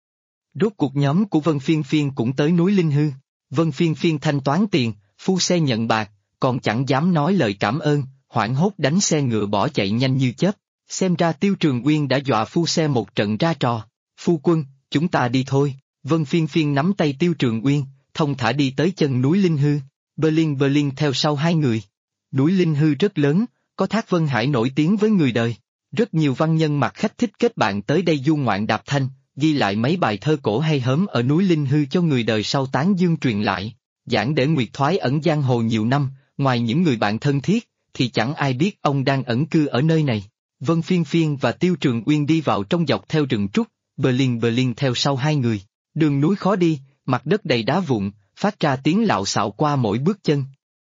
Rốt cuộc nhóm của Vân Phiên Phiên cũng tới núi Linh Hư. Vân Phiên Phiên thanh toán tiền, phu xe nhận bạc, còn chẳng dám nói lời cảm ơn, hoảng hốt đánh xe ngựa bỏ chạy nhanh như chớp. Xem ra Tiêu Trường Uyên đã dọa phu xe một trận ra trò. Phu quân, chúng ta đi thôi. Vân Phiên Phiên nắm tay Tiêu Trường Uyên, thông thả đi tới chân núi Linh Hư. Berlin theo sau hai người. Núi Linh Hư rất lớn, có thác Vân Hải nổi tiếng với người đời. Rất nhiều văn nhân mặc khách thích kết bạn tới đây du ngoạn đạp thanh, ghi lại mấy bài thơ cổ hay hớm ở núi Linh Hư cho người đời sau tán dương truyền lại. Giảng để Nguyệt thoái ẩn giang hồ nhiều năm, ngoài những người bạn thân thiết, thì chẳng ai biết ông đang ẩn cư ở nơi này. Vân Phiên Phiên và Tiêu Trường Uyên đi vào trong dọc theo rừng trúc, Berlin theo sau hai người. Đường núi khó đi, mặt đất đầy đá vụn, phát ra tiếng lạo xạo qua mỗi bước chân.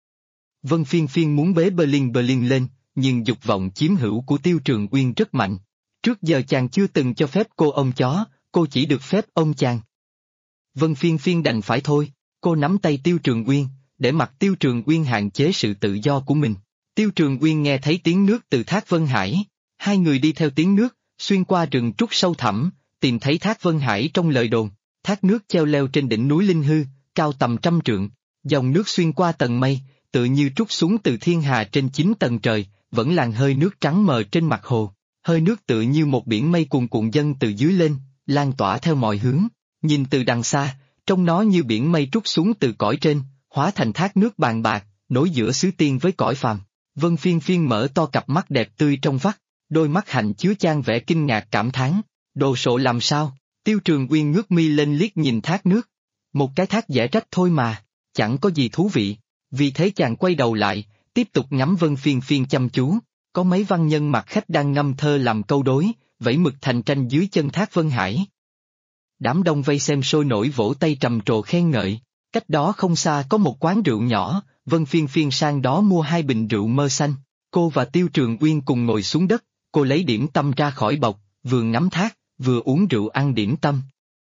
Vân Phiên Phiên muốn bế Berlin lên, nhưng dục vọng chiếm hữu của Tiêu Trường Uyên rất mạnh. Trước giờ chàng chưa từng cho phép cô ôm chó, cô chỉ được phép ôm chàng. Vân Phiên Phiên đành phải thôi, cô nắm tay Tiêu Trường Uyên, để mặc Tiêu Trường Uyên hạn chế sự tự do của mình. Tiêu Trường Uyên nghe thấy tiếng nước từ thác Vân Hải. Hai người đi theo tiếng nước, xuyên qua rừng trúc sâu thẳm, tìm thấy thác Vân Hải trong lời đồn. Thác nước treo leo trên đỉnh núi Linh Hư, cao tầm 100 trượng. Dòng nước xuyên qua tầng mây, tự như trút xuống từ thiên hà trên 9 tầng trời, vẫn làn hơi nước trắng mờ trên mặt hồ. Hơi nước tự như một biển mây cuồn cuộn dâng từ dưới lên, lan tỏa theo mọi hướng. Nhìn từ đằng xa, trông nó như biển mây trút xuống từ cõi trên, hóa thành thác nước bàn bạc, nối giữa xứ tiên với cõi phàm. Vân Phiên Phiên mở to cặp mắt đẹp tươi trong vắt, đôi mắt hạnh chứa chan vẻ kinh ngạc cảm thán. Đồ sộ làm sao? Tiêu Trường Uyên ngước mi lên liếc nhìn thác nước. Một cái thác dễ trách thôi mà, chẳng có gì thú vị. Vì thế chàng quay đầu lại, tiếp tục ngắm Vân Phiên Phiên chăm chú. Có mấy văn nhân mặc khách đang ngâm thơ làm câu đối, vẫy mực thành tranh dưới chân thác Vân Hải. Đám đông vây xem sôi nổi vỗ tay trầm trồ khen ngợi. Cách đó không xa có một quán rượu nhỏ, Vân Phiên Phiên sang đó mua 2 bình rượu mơ xanh. Cô và Tiêu Trường Uyên cùng ngồi xuống đất, cô lấy điểm tâm ra khỏi bọc, vừa ngắm thác, vừa uống rượu ăn điểm tâm.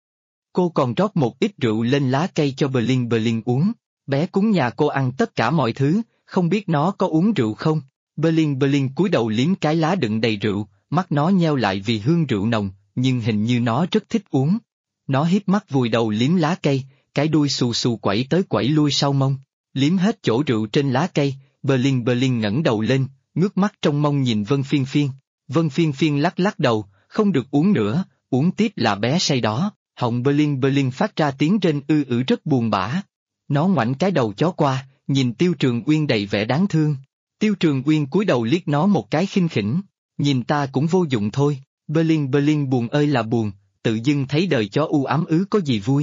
Cô còn rót một ít rượu lên lá cây cho Berlin uống. Bé cún nhà cô ăn tất cả mọi thứ, không biết nó có uống rượu không. Berlin cúi đầu liếm cái lá đựng đầy rượu, mắt nó nheo lại vì hương rượu nồng, nhưng hình như nó rất thích uống. Nó hiếp mắt vùi đầu liếm lá cây, cái đuôi xù xù quẩy tới quẩy lui sau mông. Liếm hết chỗ rượu trên lá cây, Berlin ngẩng đầu lên, ngước mắt trong mông nhìn Vân Phiên Phiên. Vân Phiên Phiên lắc đầu, không được uống nữa, uống tiếp là bé say đó. Họng Berlin phát ra tiếng rên ư rất buồn bã. Nó ngoảnh cái đầu chó qua, nhìn Tiêu Trường Uyên đầy vẻ đáng thương. Tiêu Trường Uyên cúi đầu liếc nó một cái khinh khỉnh. Nhìn ta cũng vô dụng thôi. Berlin buồn ơi là buồn, tự dưng thấy đời chó u ám có gì vui.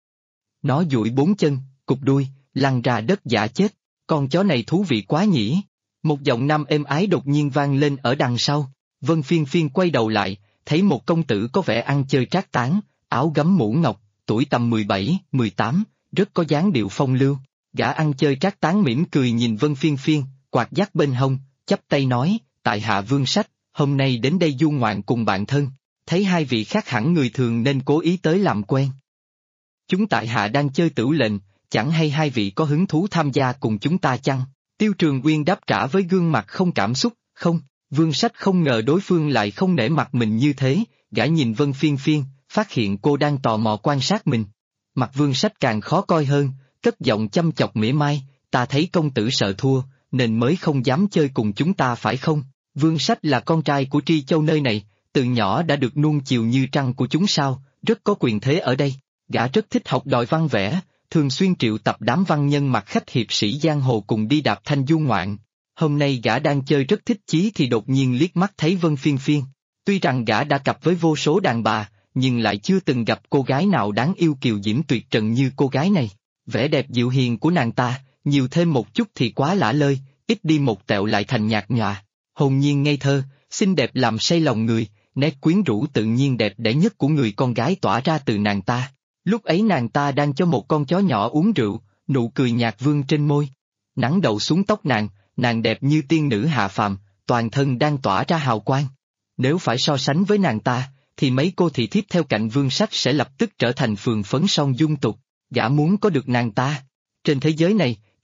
Nó duỗi 4 chân, cụp đuôi, lăn ra đất giả chết. Con chó này thú vị quá nhỉ. Một giọng nam êm ái đột nhiên vang lên ở đằng sau. Vân Phiên Phiên quay đầu lại, thấy một công tử có vẻ ăn chơi trác tán, áo gấm mũ ngọc, tuổi tầm 17, 18, rất có dáng điệu phong lưu. Gã ăn chơi trác tán mỉm cười nhìn Vân Phiên Phiên, quạt dắt bên hông, chắp tay nói, tại hạ Vương Sách, hôm nay đến đây du ngoạn cùng bạn thân, thấy hai vị khác hẳn người thường nên cố ý tới làm quen. Chúng tại hạ đang chơi tửu lệnh, chẳng hay hai vị có hứng thú tham gia cùng chúng ta chăng? Tiêu Trường Uyên đáp trả với gương mặt không cảm xúc, không. Vương Sách không ngờ đối phương lại không nể mặt mình như thế, gã nhìn Vân Phiên Phiên, phát hiện cô đang tò mò quan sát mình. Mặt Vương Sách càng khó coi hơn, cất giọng chăm chọc mỉa mai, ta thấy công tử sợ thua, nên mới không dám chơi cùng chúng ta phải không? Vương Sách là con trai của Tri Châu nơi này, từ nhỏ đã được nuông chiều như trăng của chúng sao, rất có quyền thế ở đây. Gã rất thích học đòi văn vẽ, thường xuyên triệu tập đám văn nhân mặc khách hiệp sĩ giang hồ cùng đi đạp thanh du ngoạn. Hôm nay gã đang chơi rất thích chí thì đột nhiên liếc mắt thấy Vân Phiên Phiên. Tuy rằng gã đã cặp với vô số đàn bà, nhưng lại chưa từng gặp cô gái nào đáng yêu kiều diễm tuyệt trần như cô gái này. Vẻ đẹp dịu hiền của nàng ta, nhiều thêm một chút thì quá lả lơi, ít đi một tẹo lại thành nhạt nhòa. Hồn nhiên ngây thơ, xinh đẹp làm say lòng người, nét quyến rũ tự nhiên đẹp đẽ nhất của người con gái tỏa ra từ nàng ta. Lúc ấy nàng ta đang cho một con chó nhỏ uống rượu, nụ cười nhạt vương trên môi. Nắng đậu xuống tóc nàng đẹp như tiên nữ hạ phàm, toàn thân đang tỏa ra hào quang. Nếu phải so sánh với nàng ta, thì mấy cô thị thiếp theo cạnh Vương Sách sẽ lập tức trở thành phường phấn son dung tục. Gã muốn có được nàng ta. Trên thế giới này,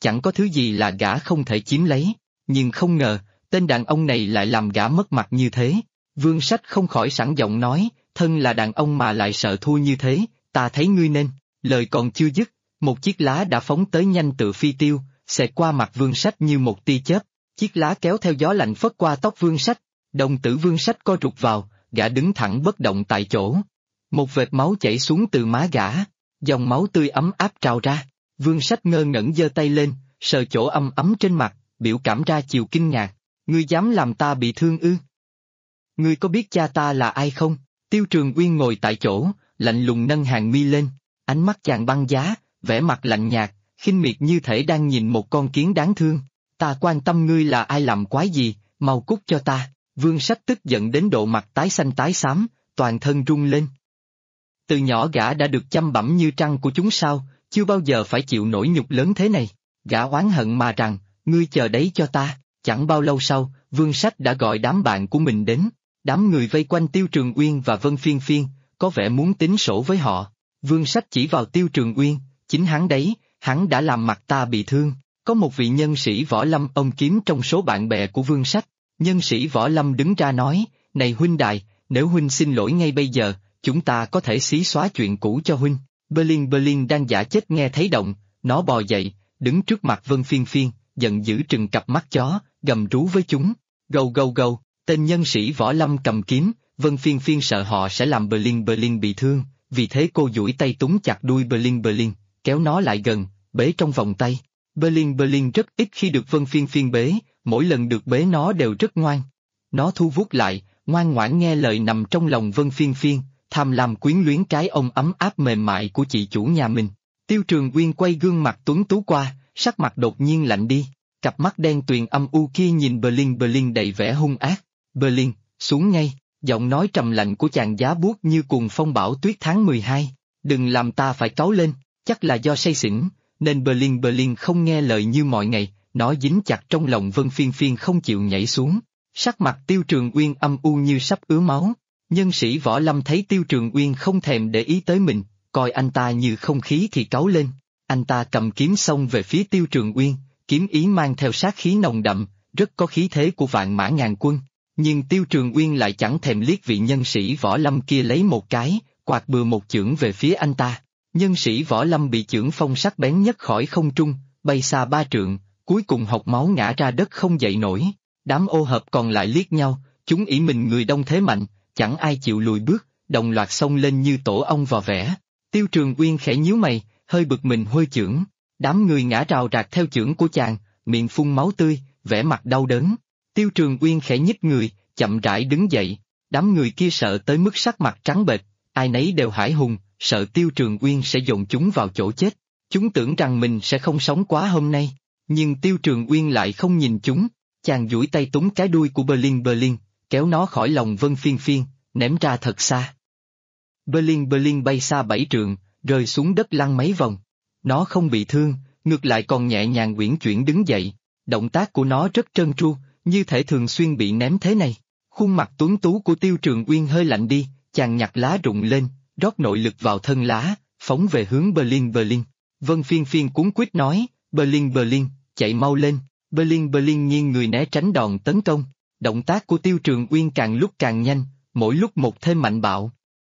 chẳng có thứ gì là gã không thể chiếm lấy, nhưng không ngờ, tên đàn ông này lại làm gã mất mặt như thế. Vương Sách không khỏi sẵn giọng nói, thân là đàn ông mà lại sợ thua như thế, ta thấy ngươi nên, lời còn chưa dứt, một chiếc lá đã phóng tới nhanh tựa phi tiêu, xẹt qua mặt Vương Sách như một tia chớp, chiếc lá kéo theo gió lạnh phất qua tóc Vương Sách, đồng tử Vương Sách co rụt vào, gã đứng thẳng bất động tại chỗ. Một vệt máu chảy xuống từ má gã, dòng máu tươi ấm áp trào ra, Vương Sách ngơ ngẩn giơ tay lên, sờ chỗ ấm ấm trên mặt, biểu cảm ra chiều kinh ngạc, ngươi dám làm ta bị thương ư? Ngươi có biết cha ta là ai không? Tiêu Trường Uyên ngồi tại chỗ, lạnh lùng nâng hàng mi lên, ánh mắt chàng băng giá, vẻ mặt lạnh nhạt, khinh miệt như thể đang nhìn một con kiến đáng thương. Ta quan tâm ngươi là ai làm quái gì, mau cút cho ta. Vương Sách tức giận đến độ mặt tái xanh tái xám, toàn thân run lên. Từ nhỏ gã đã được chăm bẵm như trăng của chúng sao, chưa bao giờ phải chịu nỗi nhục lớn thế này. Gã oán hận mà rằng, ngươi chờ đấy cho ta. Chẳng bao lâu sau, Vương Sách đã gọi đám bạn của mình đến. Đám người vây quanh Tiêu Trường Uyên và Vân Phiên Phiên, có vẻ muốn tính sổ với họ. Vương Sách chỉ vào Tiêu Trường Uyên, chính hắn đấy, hắn đã làm mặt ta bị thương. Có một vị nhân sĩ võ lâm ông kiếm trong số bạn bè của Vương Sách. Nhân sĩ võ lâm đứng ra nói, này huynh đài, nếu huynh xin lỗi ngay bây giờ, chúng ta có thể xí xóa chuyện cũ cho huynh. Berlin đang giả chết nghe thấy động, nó bò dậy, đứng trước mặt Vân Phiên Phiên, giận dữ trừng cặp mắt chó, gầm rú với chúng. Gâu gâu gâu, tên nhân sĩ võ lâm cầm kiếm, Vân Phiên Phiên sợ họ sẽ làm Berlin bị thương, vì thế cô duỗi tay túm chặt đuôi Berlin, kéo nó lại gần, bế trong vòng tay. Berlin rất ít khi được Vân Phiên Phiên bế, mỗi lần được bế nó đều rất ngoan. Nó thu vuốt lại, ngoan ngoãn nghe lời nằm trong lòng Vân Phiên Phiên, tham lam quyến luyến cái ôm ấm áp mềm mại của chị chủ nhà mình. Tiêu Trường Uyên quay gương mặt tuấn tú qua, sắc mặt đột nhiên lạnh đi, cặp mắt đen tuyền âm u kia nhìn Berlin đầy vẻ hung ác. Berlin, xuống ngay, giọng nói trầm lạnh của chàng giá buốt như cuồng phong bão tuyết tháng 12, đừng làm ta phải cáu lên, chắc là do say xỉn, nên Berlin không nghe lời như mọi ngày, nó dính chặt trong lòng Vân Phiên Phiên không chịu nhảy xuống. Sắc mặt Tiêu Trường Uyên âm u như sắp ứa máu, nhân sĩ võ lâm thấy Tiêu Trường Uyên không thèm để ý tới mình, coi anh ta như không khí thì cáu lên, anh ta cầm kiếm xông về phía Tiêu Trường Uyên, kiếm ý mang theo sát khí nồng đậm, rất có khí thế của vạn mã ngàn quân, nhưng Tiêu Trường Uyên lại chẳng thèm liếc vị nhân sĩ võ lâm kia lấy một cái, quạt bừa một chưởng về phía anh ta. Nhân sĩ võ lâm bị chưởng phong sắc bén nhất khỏi không trung, bay xa 3 trượng, cuối cùng hộc máu ngã ra đất không dậy nổi. Đám ô hợp còn lại liếc nhau, chúng ỷ mình người đông thế mạnh, chẳng ai chịu lùi bước, đồng loạt xông lên như tổ ong vò vẽ. Tiêu Trường Uyên khẽ nhíu mày, hơi bực mình hôi chưởng. Đám người ngã rào rạc theo chưởng của chàng, miệng phun máu tươi, vẻ mặt đau đớn. Tiêu Trường Uyên khẽ nhích người, chậm rãi đứng dậy. Đám người kia sợ tới mức sắc mặt trắng bệch, ai nấy đều hãi hùng, sợ Tiêu Trường Uyên sẽ dồn chúng vào chỗ chết. Chúng tưởng rằng mình sẽ không sống quá hôm nay, nhưng Tiêu Trường Uyên lại không nhìn chúng. Chàng duỗi tay túm cái đuôi của Berlin, kéo nó khỏi lòng Vân Phiên Phiên, ném ra thật xa. Berlin bay xa 7 trượng, rơi xuống đất lăn mấy vòng. Nó không bị thương, ngược lại còn nhẹ nhàng uyển chuyển đứng dậy. Động tác của nó rất trơn tru, như thể thường xuyên bị ném thế này. Khuôn mặt tuấn tú của Tiêu Trường Uyên hơi lạnh đi, chàng nhặt lá rụng lên, rót nội lực vào thân lá, phóng về hướng Berlin. Vân Phiên Phiên cuống quýt nói, Berlin, chạy mau lên. Berlin nghiêng người né tránh đòn tấn công. Động tác của Tiêu Trường Uyên càng lúc càng nhanh, mỗi lúc một thêm mạnh bạo.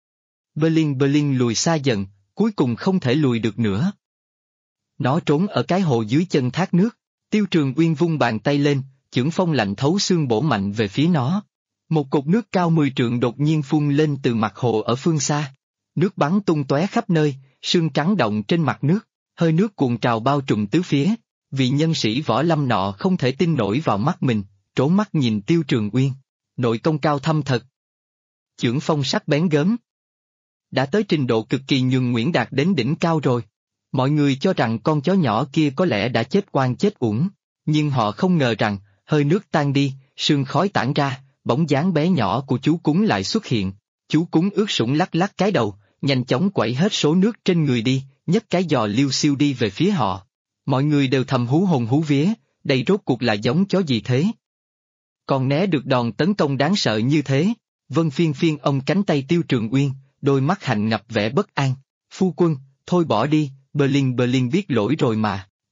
Berlin lùi xa dần, cuối cùng không thể lùi được nữa. Nó trốn ở cái hồ dưới chân thác nước. Tiêu Trường Uyên vung bàn tay lên, chưởng phong lạnh thấu xương bổ mạnh về phía nó. Một cột nước cao 10 trượng đột nhiên phun lên từ mặt hồ ở phương xa. Nước bắn tung tóe khắp nơi, sương trắng động trên mặt nước, hơi nước cuồn trào bao trùm tứ phía. Vị nhân sĩ võ lâm nọ không thể tin nổi vào mắt mình, trố mắt nhìn Tiêu Trường Uyên. Nội công cao thâm thật. Chưởng phong sắc bén gớm. Đã tới trình độ cực kỳ nhuần nhuyễn đạt đến đỉnh cao rồi. Mọi người cho rằng con chó nhỏ kia có lẽ đã chết oan chết uổng, nhưng họ không ngờ rằng, hơi nước tan đi, sương khói tản ra, bóng dáng bé nhỏ của chú cúng lại xuất hiện. Chú cúng ướt sũng lắc lắc cái đầu, nhanh chóng quẩy hết số nước trên người đi, nhấc cái giò liêu xiêu đi về phía họ. Mọi người đều thầm hú hồn hú vía, đây rốt cuộc là giống chó gì thế? Còn né được đòn tấn công đáng sợ như thế. Vân Phiên Phiên ôm cánh tay Tiêu Trường Uyên, đôi mắt hạnh ngập vẻ bất an. Phu quân, thôi bỏ đi, Berlin biết lỗi rồi mà.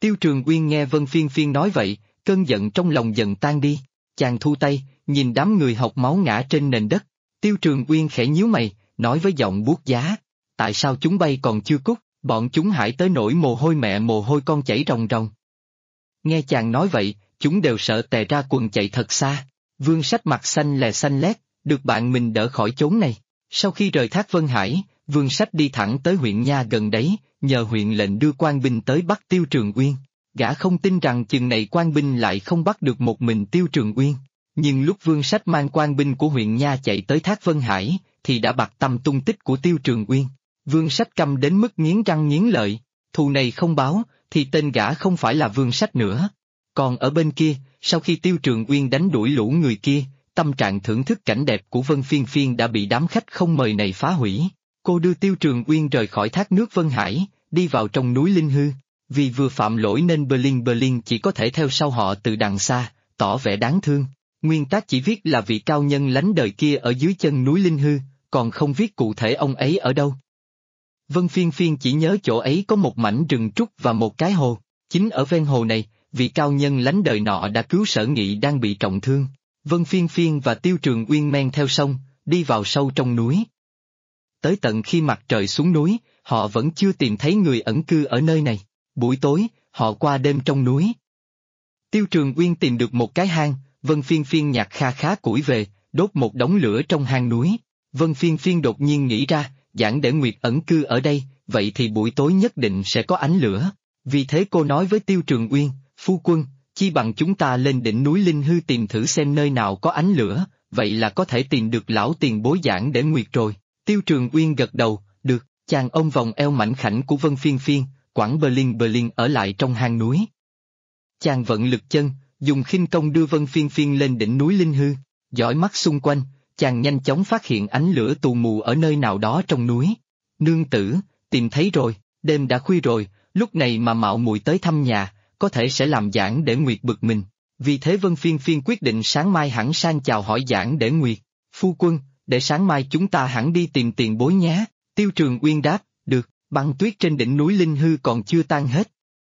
Tiêu Trường Uyên nghe Vân Phiên Phiên nói vậy, cơn giận trong lòng dần tan đi, chàng thu tay, nhìn đám người học máu ngã trên nền đất. Tiêu Trường Uyên khẽ nhíu mày, nói với giọng buốt giá, tại sao chúng bay còn chưa cút, bọn chúng hãi tới nỗi mồ hôi mẹ mồ hôi con chảy ròng ròng. Nghe chàng nói vậy, chúng đều sợ tè ra quần chạy thật xa. Vương Sách mặt xanh lét, được bạn mình đỡ khỏi chốn này. Sau khi rời Thác Vân Hải, Vương Sách đi thẳng tới huyện Nha gần đấy, nhờ huyện lệnh đưa quan binh tới bắt Tiêu Trường Uyên. Gã không tin rằng chừng này quan binh lại không bắt được một mình Tiêu Trường Uyên. Nhưng lúc Vương Sách mang quan binh của huyện Nha chạy tới Thác Vân Hải, thì đã bặt tăm tung tích của Tiêu Trường Uyên. Vương Sách căm đến mức nghiến răng nghiến lợi, thù này không báo, thì tên gã không phải là Vương Sách nữa. Còn ở bên kia, sau khi Tiêu Trường Uyên đánh đuổi lũ người kia, tâm trạng thưởng thức cảnh đẹp của Vân Phiên Phiên đã bị đám khách không mời này phá hủy. Cô đưa Tiêu Trường Uyên rời khỏi thác nước Vân Hải, đi vào trong núi Linh Hư. Vì vừa phạm lỗi nên Berlin chỉ có thể theo sau họ từ đằng xa, tỏ vẻ đáng thương. Nguyên tác chỉ viết là vị cao nhân lánh đời kia ở dưới chân núi Linh Hư, còn không viết cụ thể ông ấy ở đâu. Vân Phiên Phiên chỉ nhớ chỗ ấy có một mảnh rừng trúc và một cái hồ. Chính ở ven hồ này, vị cao nhân lánh đời nọ đã cứu Sở Nghị đang bị trọng thương. Vân Phiên Phiên và Tiêu Trường Uyên men theo sông, đi vào sâu trong núi. Tới tận khi mặt trời xuống núi, họ vẫn chưa tìm thấy người ẩn cư ở nơi này. Buổi tối, họ qua đêm trong núi. Tiêu Trường Uyên tìm được một cái hang, Vân Phiên Phiên nhặt kha khá củi về, đốt một đống lửa trong hang núi. Vân Phiên Phiên đột nhiên nghĩ ra, giảng để Nguyệt ẩn cư ở đây, vậy thì buổi tối nhất định sẽ có ánh lửa. Vì thế cô nói với Tiêu Trường Uyên, phu quân, chi bằng chúng ta lên đỉnh núi Linh Hư tìm thử xem nơi nào có ánh lửa, vậy là có thể tìm được lão tiền bối giảng để Nguyệt rồi. Tiêu Trường Uyên gật đầu, được, chàng ôm vòng eo mảnh khảnh của Vân Phiên Phiên, quẳng Berlin ở lại trong hang núi. Chàng vận lực chân, dùng khinh công đưa Vân Phiên Phiên lên đỉnh núi Linh Hư, dõi mắt xung quanh, chàng nhanh chóng phát hiện ánh lửa tù mù ở nơi nào đó trong núi. Nương tử, tìm thấy rồi, đêm đã khuya rồi, lúc này mà mạo muội tới thăm nhà, có thể sẽ làm giảng để Nguyệt bực mình. Vì thế Vân Phiên Phiên quyết định sáng mai hẳn sang chào hỏi giảng để Nguyệt. Phu quân, để sáng mai chúng ta hẳn đi tìm tiền bối nhé. Tiêu Trường Uyên đáp, được, băng tuyết trên đỉnh núi Linh Hư còn chưa tan hết.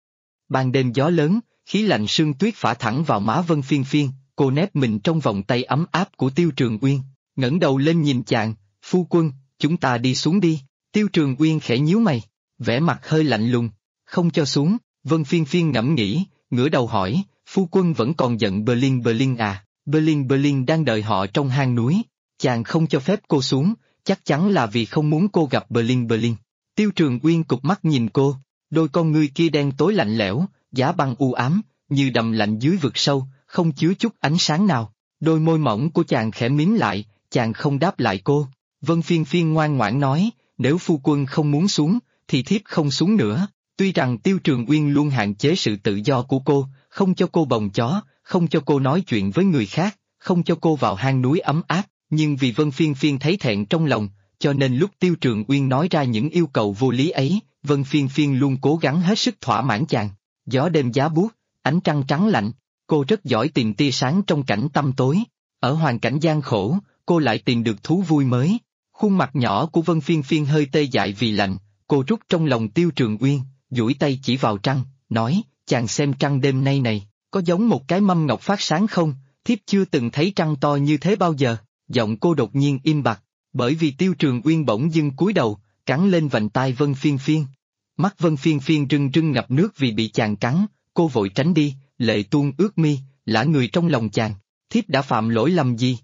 Ban đêm gió lớn, khí lạnh sương tuyết phả thẳng vào má Vân Phiên Phiên, cô nép mình trong vòng tay ấm áp của Tiêu Trường Uyên, ngẩng đầu lên nhìn chàng, phu quân, chúng ta đi xuống đi. Tiêu Trường Uyên khẽ nhíu mày, vẻ mặt hơi lạnh lùng, không cho xuống. Vân Phiên Phiên ngẫm nghĩ, ngửa đầu hỏi, phu quân vẫn còn giận Berlin à? Berlin đang đợi họ trong hang núi, chàng không cho phép cô xuống, chắc chắn là vì không muốn cô gặp Berlin. Tiêu Trường Uyên cụp mắt nhìn cô, đôi con ngươi kia đen tối lạnh lẽo, giá băng u ám, như đầm lạnh dưới vực sâu, không chứa chút ánh sáng nào. Đôi môi mỏng của chàng khẽ mím lại, chàng không đáp lại cô. Vân Phiên Phiên ngoan ngoãn nói, nếu phu quân không muốn xuống, thì thiếp không xuống nữa. Tuy rằng Tiêu Trường Uyên luôn hạn chế sự tự do của cô, không cho cô bồng chó, không cho cô nói chuyện với người khác, không cho cô vào hang núi ấm áp, nhưng vì Vân Phiên Phiên thấy thẹn trong lòng, cho nên lúc Tiêu Trường Uyên nói ra những yêu cầu vô lý ấy, Vân Phiên Phiên luôn cố gắng hết sức thỏa mãn chàng. Gió đêm giá buốt, ánh trăng trắng lạnh, cô rất giỏi tìm tia sáng trong cảnh tăm tối. Ở hoàn cảnh gian khổ, cô lại tìm được thú vui mới. Khuôn mặt nhỏ của Vân Phiên Phiên hơi tê dại vì lạnh, cô rút trong lòng Tiêu Trường Uyên, duỗi tay chỉ vào trăng, nói, chàng xem trăng đêm nay này, có giống một cái mâm ngọc phát sáng không? Thiếp chưa từng thấy trăng to như thế bao giờ. Giọng cô đột nhiên im bặt, bởi vì Tiêu Trường Uyên bỗng dưng cúi đầu, cắn lên vành tai Vân Phiên Phiên. Mắt Vân Phiên Phiên rưng rưng ngập nước vì bị chàng cắn, cô vội tránh đi, lệ tuôn ướt mi, lả người trong lòng chàng. Thiếp đã phạm lỗi lầm gì?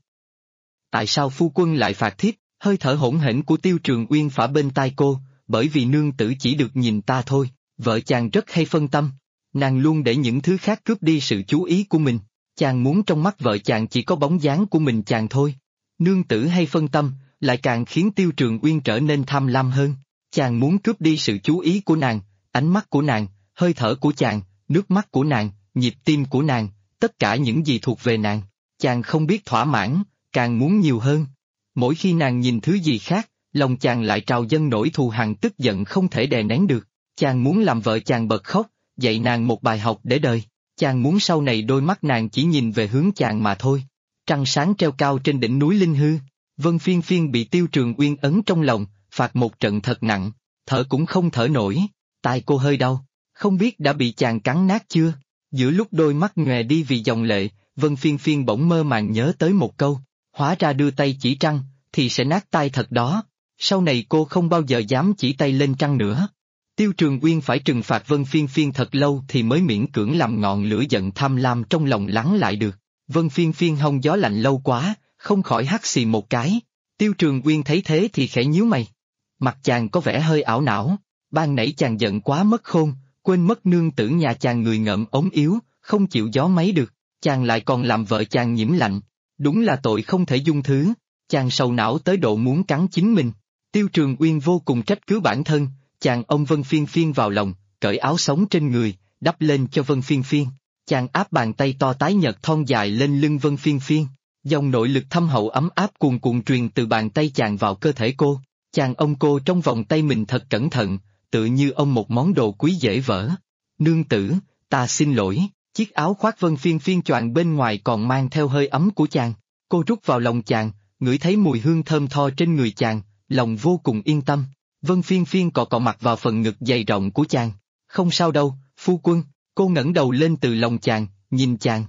Tại sao phu quân lại phạt thiếp? Hơi thở hỗn hển của Tiêu Trường Uyên phả bên tai cô, bởi vì nương tử chỉ được nhìn ta thôi, vợ chàng rất hay phân tâm. Nàng luôn để những thứ khác cướp đi sự chú ý của mình, chàng muốn trong mắt vợ chàng chỉ có bóng dáng của mình chàng thôi. Nương tử hay phân tâm, lại càng khiến Tiêu Trường Uyên trở nên tham lam hơn. Chàng muốn cướp đi sự chú ý của nàng, ánh mắt của nàng, hơi thở của chàng, nước mắt của nàng, nhịp tim của nàng, tất cả những gì thuộc về nàng. Chàng không biết thỏa mãn, càng muốn nhiều hơn. Mỗi khi nàng nhìn thứ gì khác, lòng chàng lại trào dâng nỗi thù hằn tức giận không thể đè nén được. Chàng muốn làm vợ chàng bật khóc, dạy nàng một bài học để đời. Chàng muốn sau này đôi mắt nàng chỉ nhìn về hướng chàng mà thôi. Trăng sáng treo cao trên đỉnh núi Linh Hư, Vân Phiên Phiên bị Tiêu Trường Uyên ấn trong lòng, phạt một trận thật nặng, thở cũng không thở nổi, tai cô hơi đau, không biết đã bị chàng cắn nát chưa? Giữa lúc đôi mắt nhòe đi vì dòng lệ, Vân Phiên Phiên bỗng mơ màng nhớ tới một câu, hóa ra đưa tay chỉ trăng, thì sẽ nát tay thật đó. Sau này cô không bao giờ dám chỉ tay lên trăng nữa. Tiêu Trường Uyên phải trừng phạt Vân Phiên Phiên thật lâu thì mới miễn cưỡng làm ngọn lửa giận tham lam trong lòng lắng lại được. Vân Phiên Phiên hông gió lạnh lâu quá, không khỏi hắt xì một cái. Tiêu Trường Uyên thấy thế thì khẽ nhíu mày. Mặt chàng có vẻ hơi ảo não, ban nãy chàng giận quá mất khôn, quên mất nương tử nhà chàng người ngợm ốm yếu, không chịu gió mấy được, chàng lại còn làm vợ chàng nhiễm lạnh. Đúng là tội không thể dung thứ, chàng sầu não tới độ muốn cắn chính mình. Tiêu Trường Uyên vô cùng trách cứ bản thân, chàng ôm Vân Phiên Phiên vào lòng, cởi áo sống trên người, đắp lên cho Vân Phiên Phiên. Chàng áp bàn tay to tái nhợt thon dài lên lưng Vân Phiên Phiên. Dòng nội lực thâm hậu ấm áp cuồn cuộn truyền từ bàn tay chàng vào cơ thể cô. Chàng ôm cô trong vòng tay mình thật cẩn thận, tự như ôm một món đồ quý dễ vỡ. Nương tử, ta xin lỗi. Chiếc áo khoác Vân Phiên Phiên choàng bên ngoài còn mang theo hơi ấm của chàng. Cô rút vào lòng chàng, ngửi thấy mùi hương thơm tho trên người chàng, lòng vô cùng yên tâm. Vân Phiên Phiên cọ cọ mặt vào phần ngực dày rộng của chàng. Không sao đâu, phu quân. Cô ngẩng đầu lên từ lòng chàng, nhìn chàng.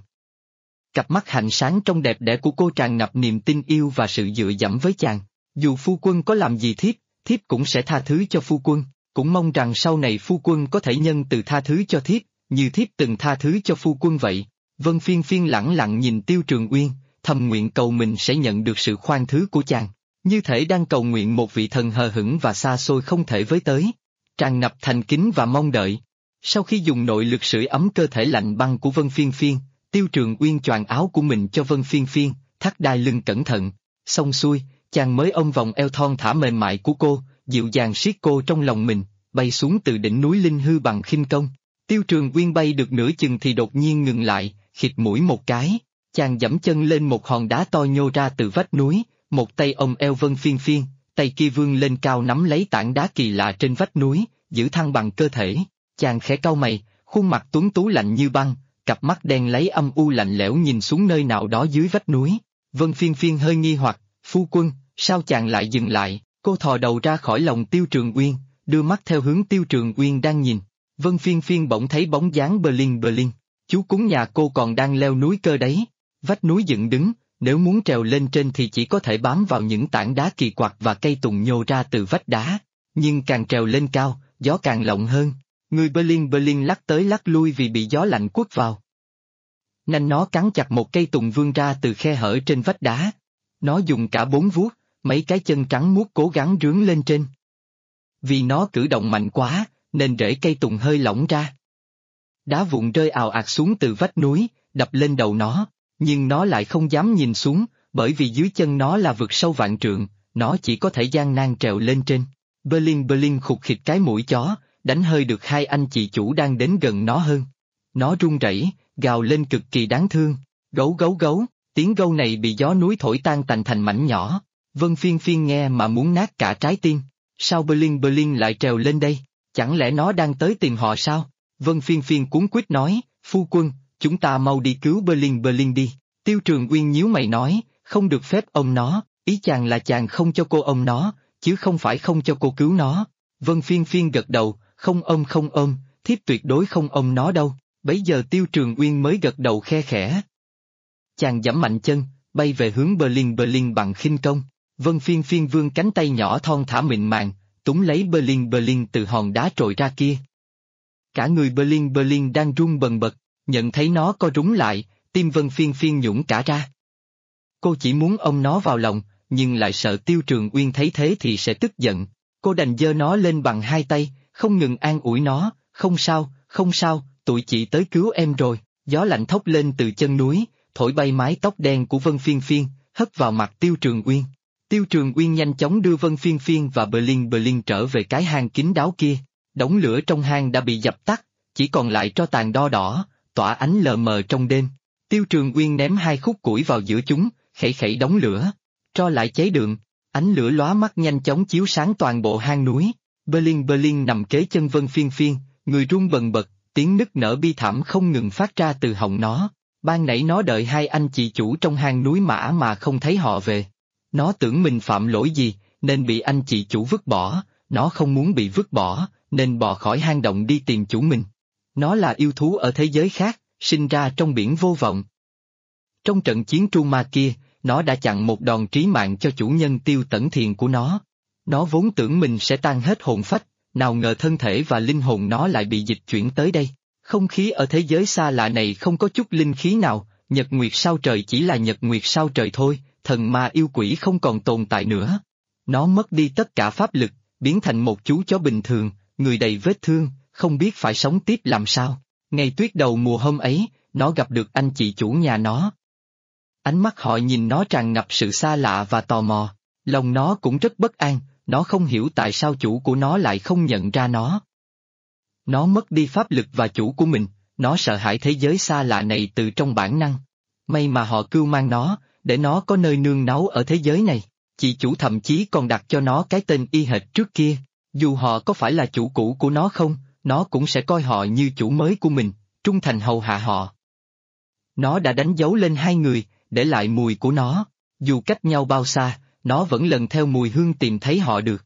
Cặp mắt hạnh sáng trong đẹp đẽ của cô tràn ngập niềm tin yêu và sự dựa dẫm với chàng. Dù phu quân có làm gì thiếp cũng sẽ tha thứ cho phu quân, cũng mong rằng sau này phu quân có thể nhân từ tha thứ cho thiếp, như thiếp từng tha thứ cho phu quân vậy. Vân Phiên Phiên lẳng lặng nhìn Tiêu Trường Uyên, thầm nguyện cầu mình sẽ nhận được sự khoan thứ của chàng, như thể đang cầu nguyện một vị thần hờ hững và xa xôi không thể với tới, tràn ngập thành kính và mong đợi. Sau khi dùng nội lực sưởi ấm cơ thể lạnh băng của Vân Phiên Phiên, Tiêu Trường Uyên choàng áo của mình cho Vân Phiên Phiên, thắt đai lưng cẩn thận, xong xuôi, chàng mới ôm vòng eo thon thả mềm mại của cô, dịu dàng siết cô trong lòng mình, bay xuống từ đỉnh núi Linh Hư bằng khinh công. Tiêu Trường Uyên bay được nửa chừng thì đột nhiên ngừng lại, khịt mũi một cái, chàng giẫm chân lên một hòn đá to nhô ra từ vách núi, một tay ôm eo Vân Phiên Phiên, tay kia vươn lên cao nắm lấy tảng đá kỳ lạ trên vách núi, giữ thăng bằng cơ thể. Chàng khẽ cau mày, khuôn mặt tuấn tú lạnh như băng, cặp mắt đen lấy âm u lạnh lẽo nhìn xuống nơi nào đó dưới vách núi. Vân Phiên Phiên hơi nghi hoặc, phu quân, sao chàng lại dừng lại? Cô thò đầu ra khỏi lòng Tiêu Trường Uyên, đưa mắt theo hướng Tiêu Trường Uyên đang nhìn. Vân Phiên Phiên bỗng thấy bóng dáng bơ linh, chú cúng nhà cô còn đang leo núi cơ đấy. Vách núi dựng đứng, nếu muốn trèo lên trên thì chỉ có thể bám vào những tảng đá kỳ quặc và cây tùng nhô ra từ vách đá. Nhưng càng trèo lên cao, gió càng lộng hơn. Người bơ linh lắc tới lắc lui vì bị gió lạnh quất vào. Nanh nó cắn chặt một cây tùng vươn ra từ khe hở trên vách đá. Nó dùng cả bốn vuốt, mấy cái chân trắng muốt cố gắng rướn lên trên. Vì nó cử động mạnh quá, nên rễ cây tùng hơi lỏng ra. Đá vụn rơi ào ạt xuống từ vách núi, đập lên đầu nó, nhưng nó lại không dám nhìn xuống, bởi vì dưới chân nó là vực sâu vạn trượng, nó chỉ có thể gian nan trèo lên trên. Bơ linh khục khịt cái mũi chó, đánh hơi được hai anh chị chủ đang đến gần nó hơn. Nó run rẩy, gào lên cực kỳ đáng thương, gấu gấu gấu, tiếng gâu này bị gió núi thổi tan tành thành mảnh nhỏ. Vân Phiên Phiên nghe mà muốn nát cả trái tim, sao bơ linh lại trèo lên đây, chẳng lẽ nó đang tới tìm họ sao? Vân Phiên Phiên cuống quýt nói, phu quân, chúng ta mau đi cứu bơ linh đi. Tiêu Trường Uyên nhíu mày nói, không được phép ôm nó, ý chàng là chàng không cho cô ôm nó, chứ không phải không cho cô cứu nó. Vân Phiên Phiên gật đầu, không ôm, thiếp tuyệt đối không ôm nó đâu. Bấy giờ Tiêu Trường Uyên mới gật đầu khe khẽ. Chàng giẫm mạnh chân, bay về hướng bơ linh bằng khinh công. Vân Phiên Phiên vươn cánh tay nhỏ thon thả mịn màng, túm lấy bơ linh từ hòn đá trồi ra kia. Cả người bơ linh đang run bần bật, nhận thấy nó co rúm lại, tim Vân Phiên Phiên nhũn cả ra. Cô chỉ muốn ôm nó vào lòng, nhưng lại sợ Tiêu Trường Uyên thấy thế thì sẽ tức giận. Cô đành giơ nó lên bằng hai tay, không ngừng an ủi nó, không sao, tụi chị tới cứu em rồi. Gió lạnh thốc lên từ chân núi, thổi bay mái tóc đen của Vân Phiên Phiên, hất vào mặt Tiêu Trường Uyên. Tiêu Trường Uyên nhanh chóng đưa Vân Phiên Phiên và bơ linh trở về cái hang kín đáo kia. Đống lửa trong hang đã bị dập tắt, chỉ còn lại tro tàn đo đỏ, tỏa ánh lờ mờ trong đêm. Tiêu Trường Uyên ném hai khúc củi vào giữa chúng, khẩy đống lửa. Tro lại cháy đường, ánh lửa lóa mắt nhanh chóng chiếu sáng toàn bộ hang núi. Bơ linh nằm kế chân Vân Phiên Phiên, người run bần bật, tiếng nức nở bi thảm không ngừng phát ra từ họng nó. Ban nãy nó đợi hai anh chị chủ trong hang núi mã mà không thấy họ về. Nó tưởng mình phạm lỗi gì, nên bị anh chị chủ vứt bỏ, nó không muốn bị vứt bỏ, nên bò khỏi hang động đi tìm chủ mình. Nó là yêu thú ở thế giới khác, sinh ra trong biển vô vọng. Trong trận chiến tru ma kia, nó đã chặn một đòn trí mạng cho chủ nhân Tiêu Tẩn Thiền của nó. Nó vốn tưởng mình sẽ tan hết hồn phách, nào ngờ thân thể và linh hồn nó lại bị dịch chuyển tới đây. Không khí ở thế giới xa lạ này không có chút linh khí nào, nhật nguyệt sao trời chỉ là nhật nguyệt sao trời thôi, thần ma yêu quỷ không còn tồn tại nữa. Nó mất đi tất cả pháp lực, biến thành một chú chó bình thường, người đầy vết thương, không biết phải sống tiếp làm sao. Ngày tuyết đầu mùa hôm ấy, nó gặp được anh chị chủ nhà nó. Ánh mắt họ nhìn nó tràn ngập sự xa lạ và tò mò, lòng nó cũng rất bất an, nó không hiểu tại sao chủ của nó lại không nhận ra nó. Nó mất đi pháp lực và chủ của mình, nó sợ hãi thế giới xa lạ này từ trong bản năng. May mà họ cưu mang nó, để nó có nơi nương náu ở thế giới này. Chị chủ thậm chí còn đặt cho nó cái tên y hệt trước kia. Dù họ có phải là chủ cũ của nó không, nó cũng sẽ coi họ như chủ mới của mình, trung thành hầu hạ họ. Nó đã đánh dấu lên hai người, để lại mùi của nó. Dù cách nhau bao xa, nó vẫn lần theo mùi hương tìm thấy họ được.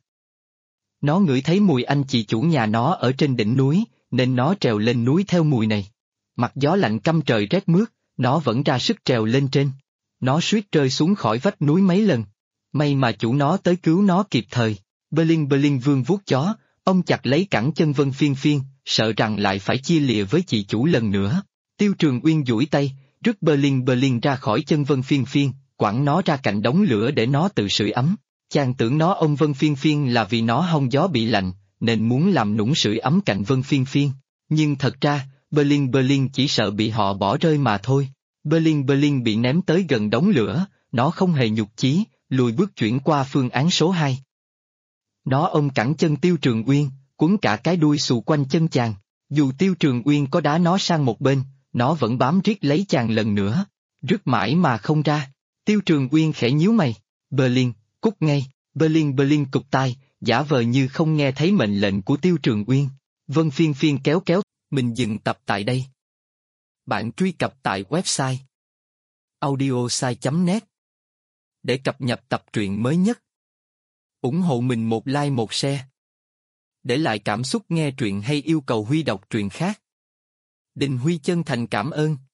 Nó ngửi thấy mùi anh chị chủ nhà nó ở trên đỉnh núi, nên nó trèo lên núi theo mùi này. Mặc gió lạnh căm trời rét mướt, nó vẫn ra sức trèo lên trên. Nó suýt rơi xuống khỏi vách núi mấy lần. May mà chủ nó tới cứu nó kịp thời. Berlin vương vuốt chó, ông chặt lấy cẳng chân Vân Phiên Phiên, sợ rằng lại phải chia lìa với chị chủ lần nữa. Tiêu Trường Uyên duỗi tay, rứt Berlin ra khỏi chân Vân Phiên Phiên, quẳng nó ra cạnh đống lửa để nó tự sưởi ấm. Chàng tưởng nó ôm Vân Phiên Phiên là vì nó hong gió bị lạnh, nên muốn làm nũng sưởi ấm cạnh Vân Phiên Phiên. Nhưng thật ra, Berlin chỉ sợ bị họ bỏ rơi mà thôi. Berlin bị ném tới gần đống lửa, nó không hề nhục chí, lùi bước chuyển qua phương án số 2. Nó ôm cẳng chân Tiêu Trường Uyên, quấn cả cái đuôi xù quanh chân chàng. Dù Tiêu Trường Uyên có đá nó sang một bên, nó vẫn bám riết lấy chàng lần nữa. Rứt mãi mà không ra. Tiêu Trường Uyên khẽ nhíu mày. Berlin, cút ngay. Berlin cụp tai, giả vờ như không nghe thấy mệnh lệnh của Tiêu Trường Uyên. Vân Phiên Phiên kéo mình dừng tập tại đây. Bạn truy cập tại website audiosai.net để cập nhật tập truyện mới nhất. Ủng hộ mình một like một share. Để lại cảm xúc nghe truyện hay yêu cầu Huy đọc truyện khác. Đình Huy chân thành cảm ơn.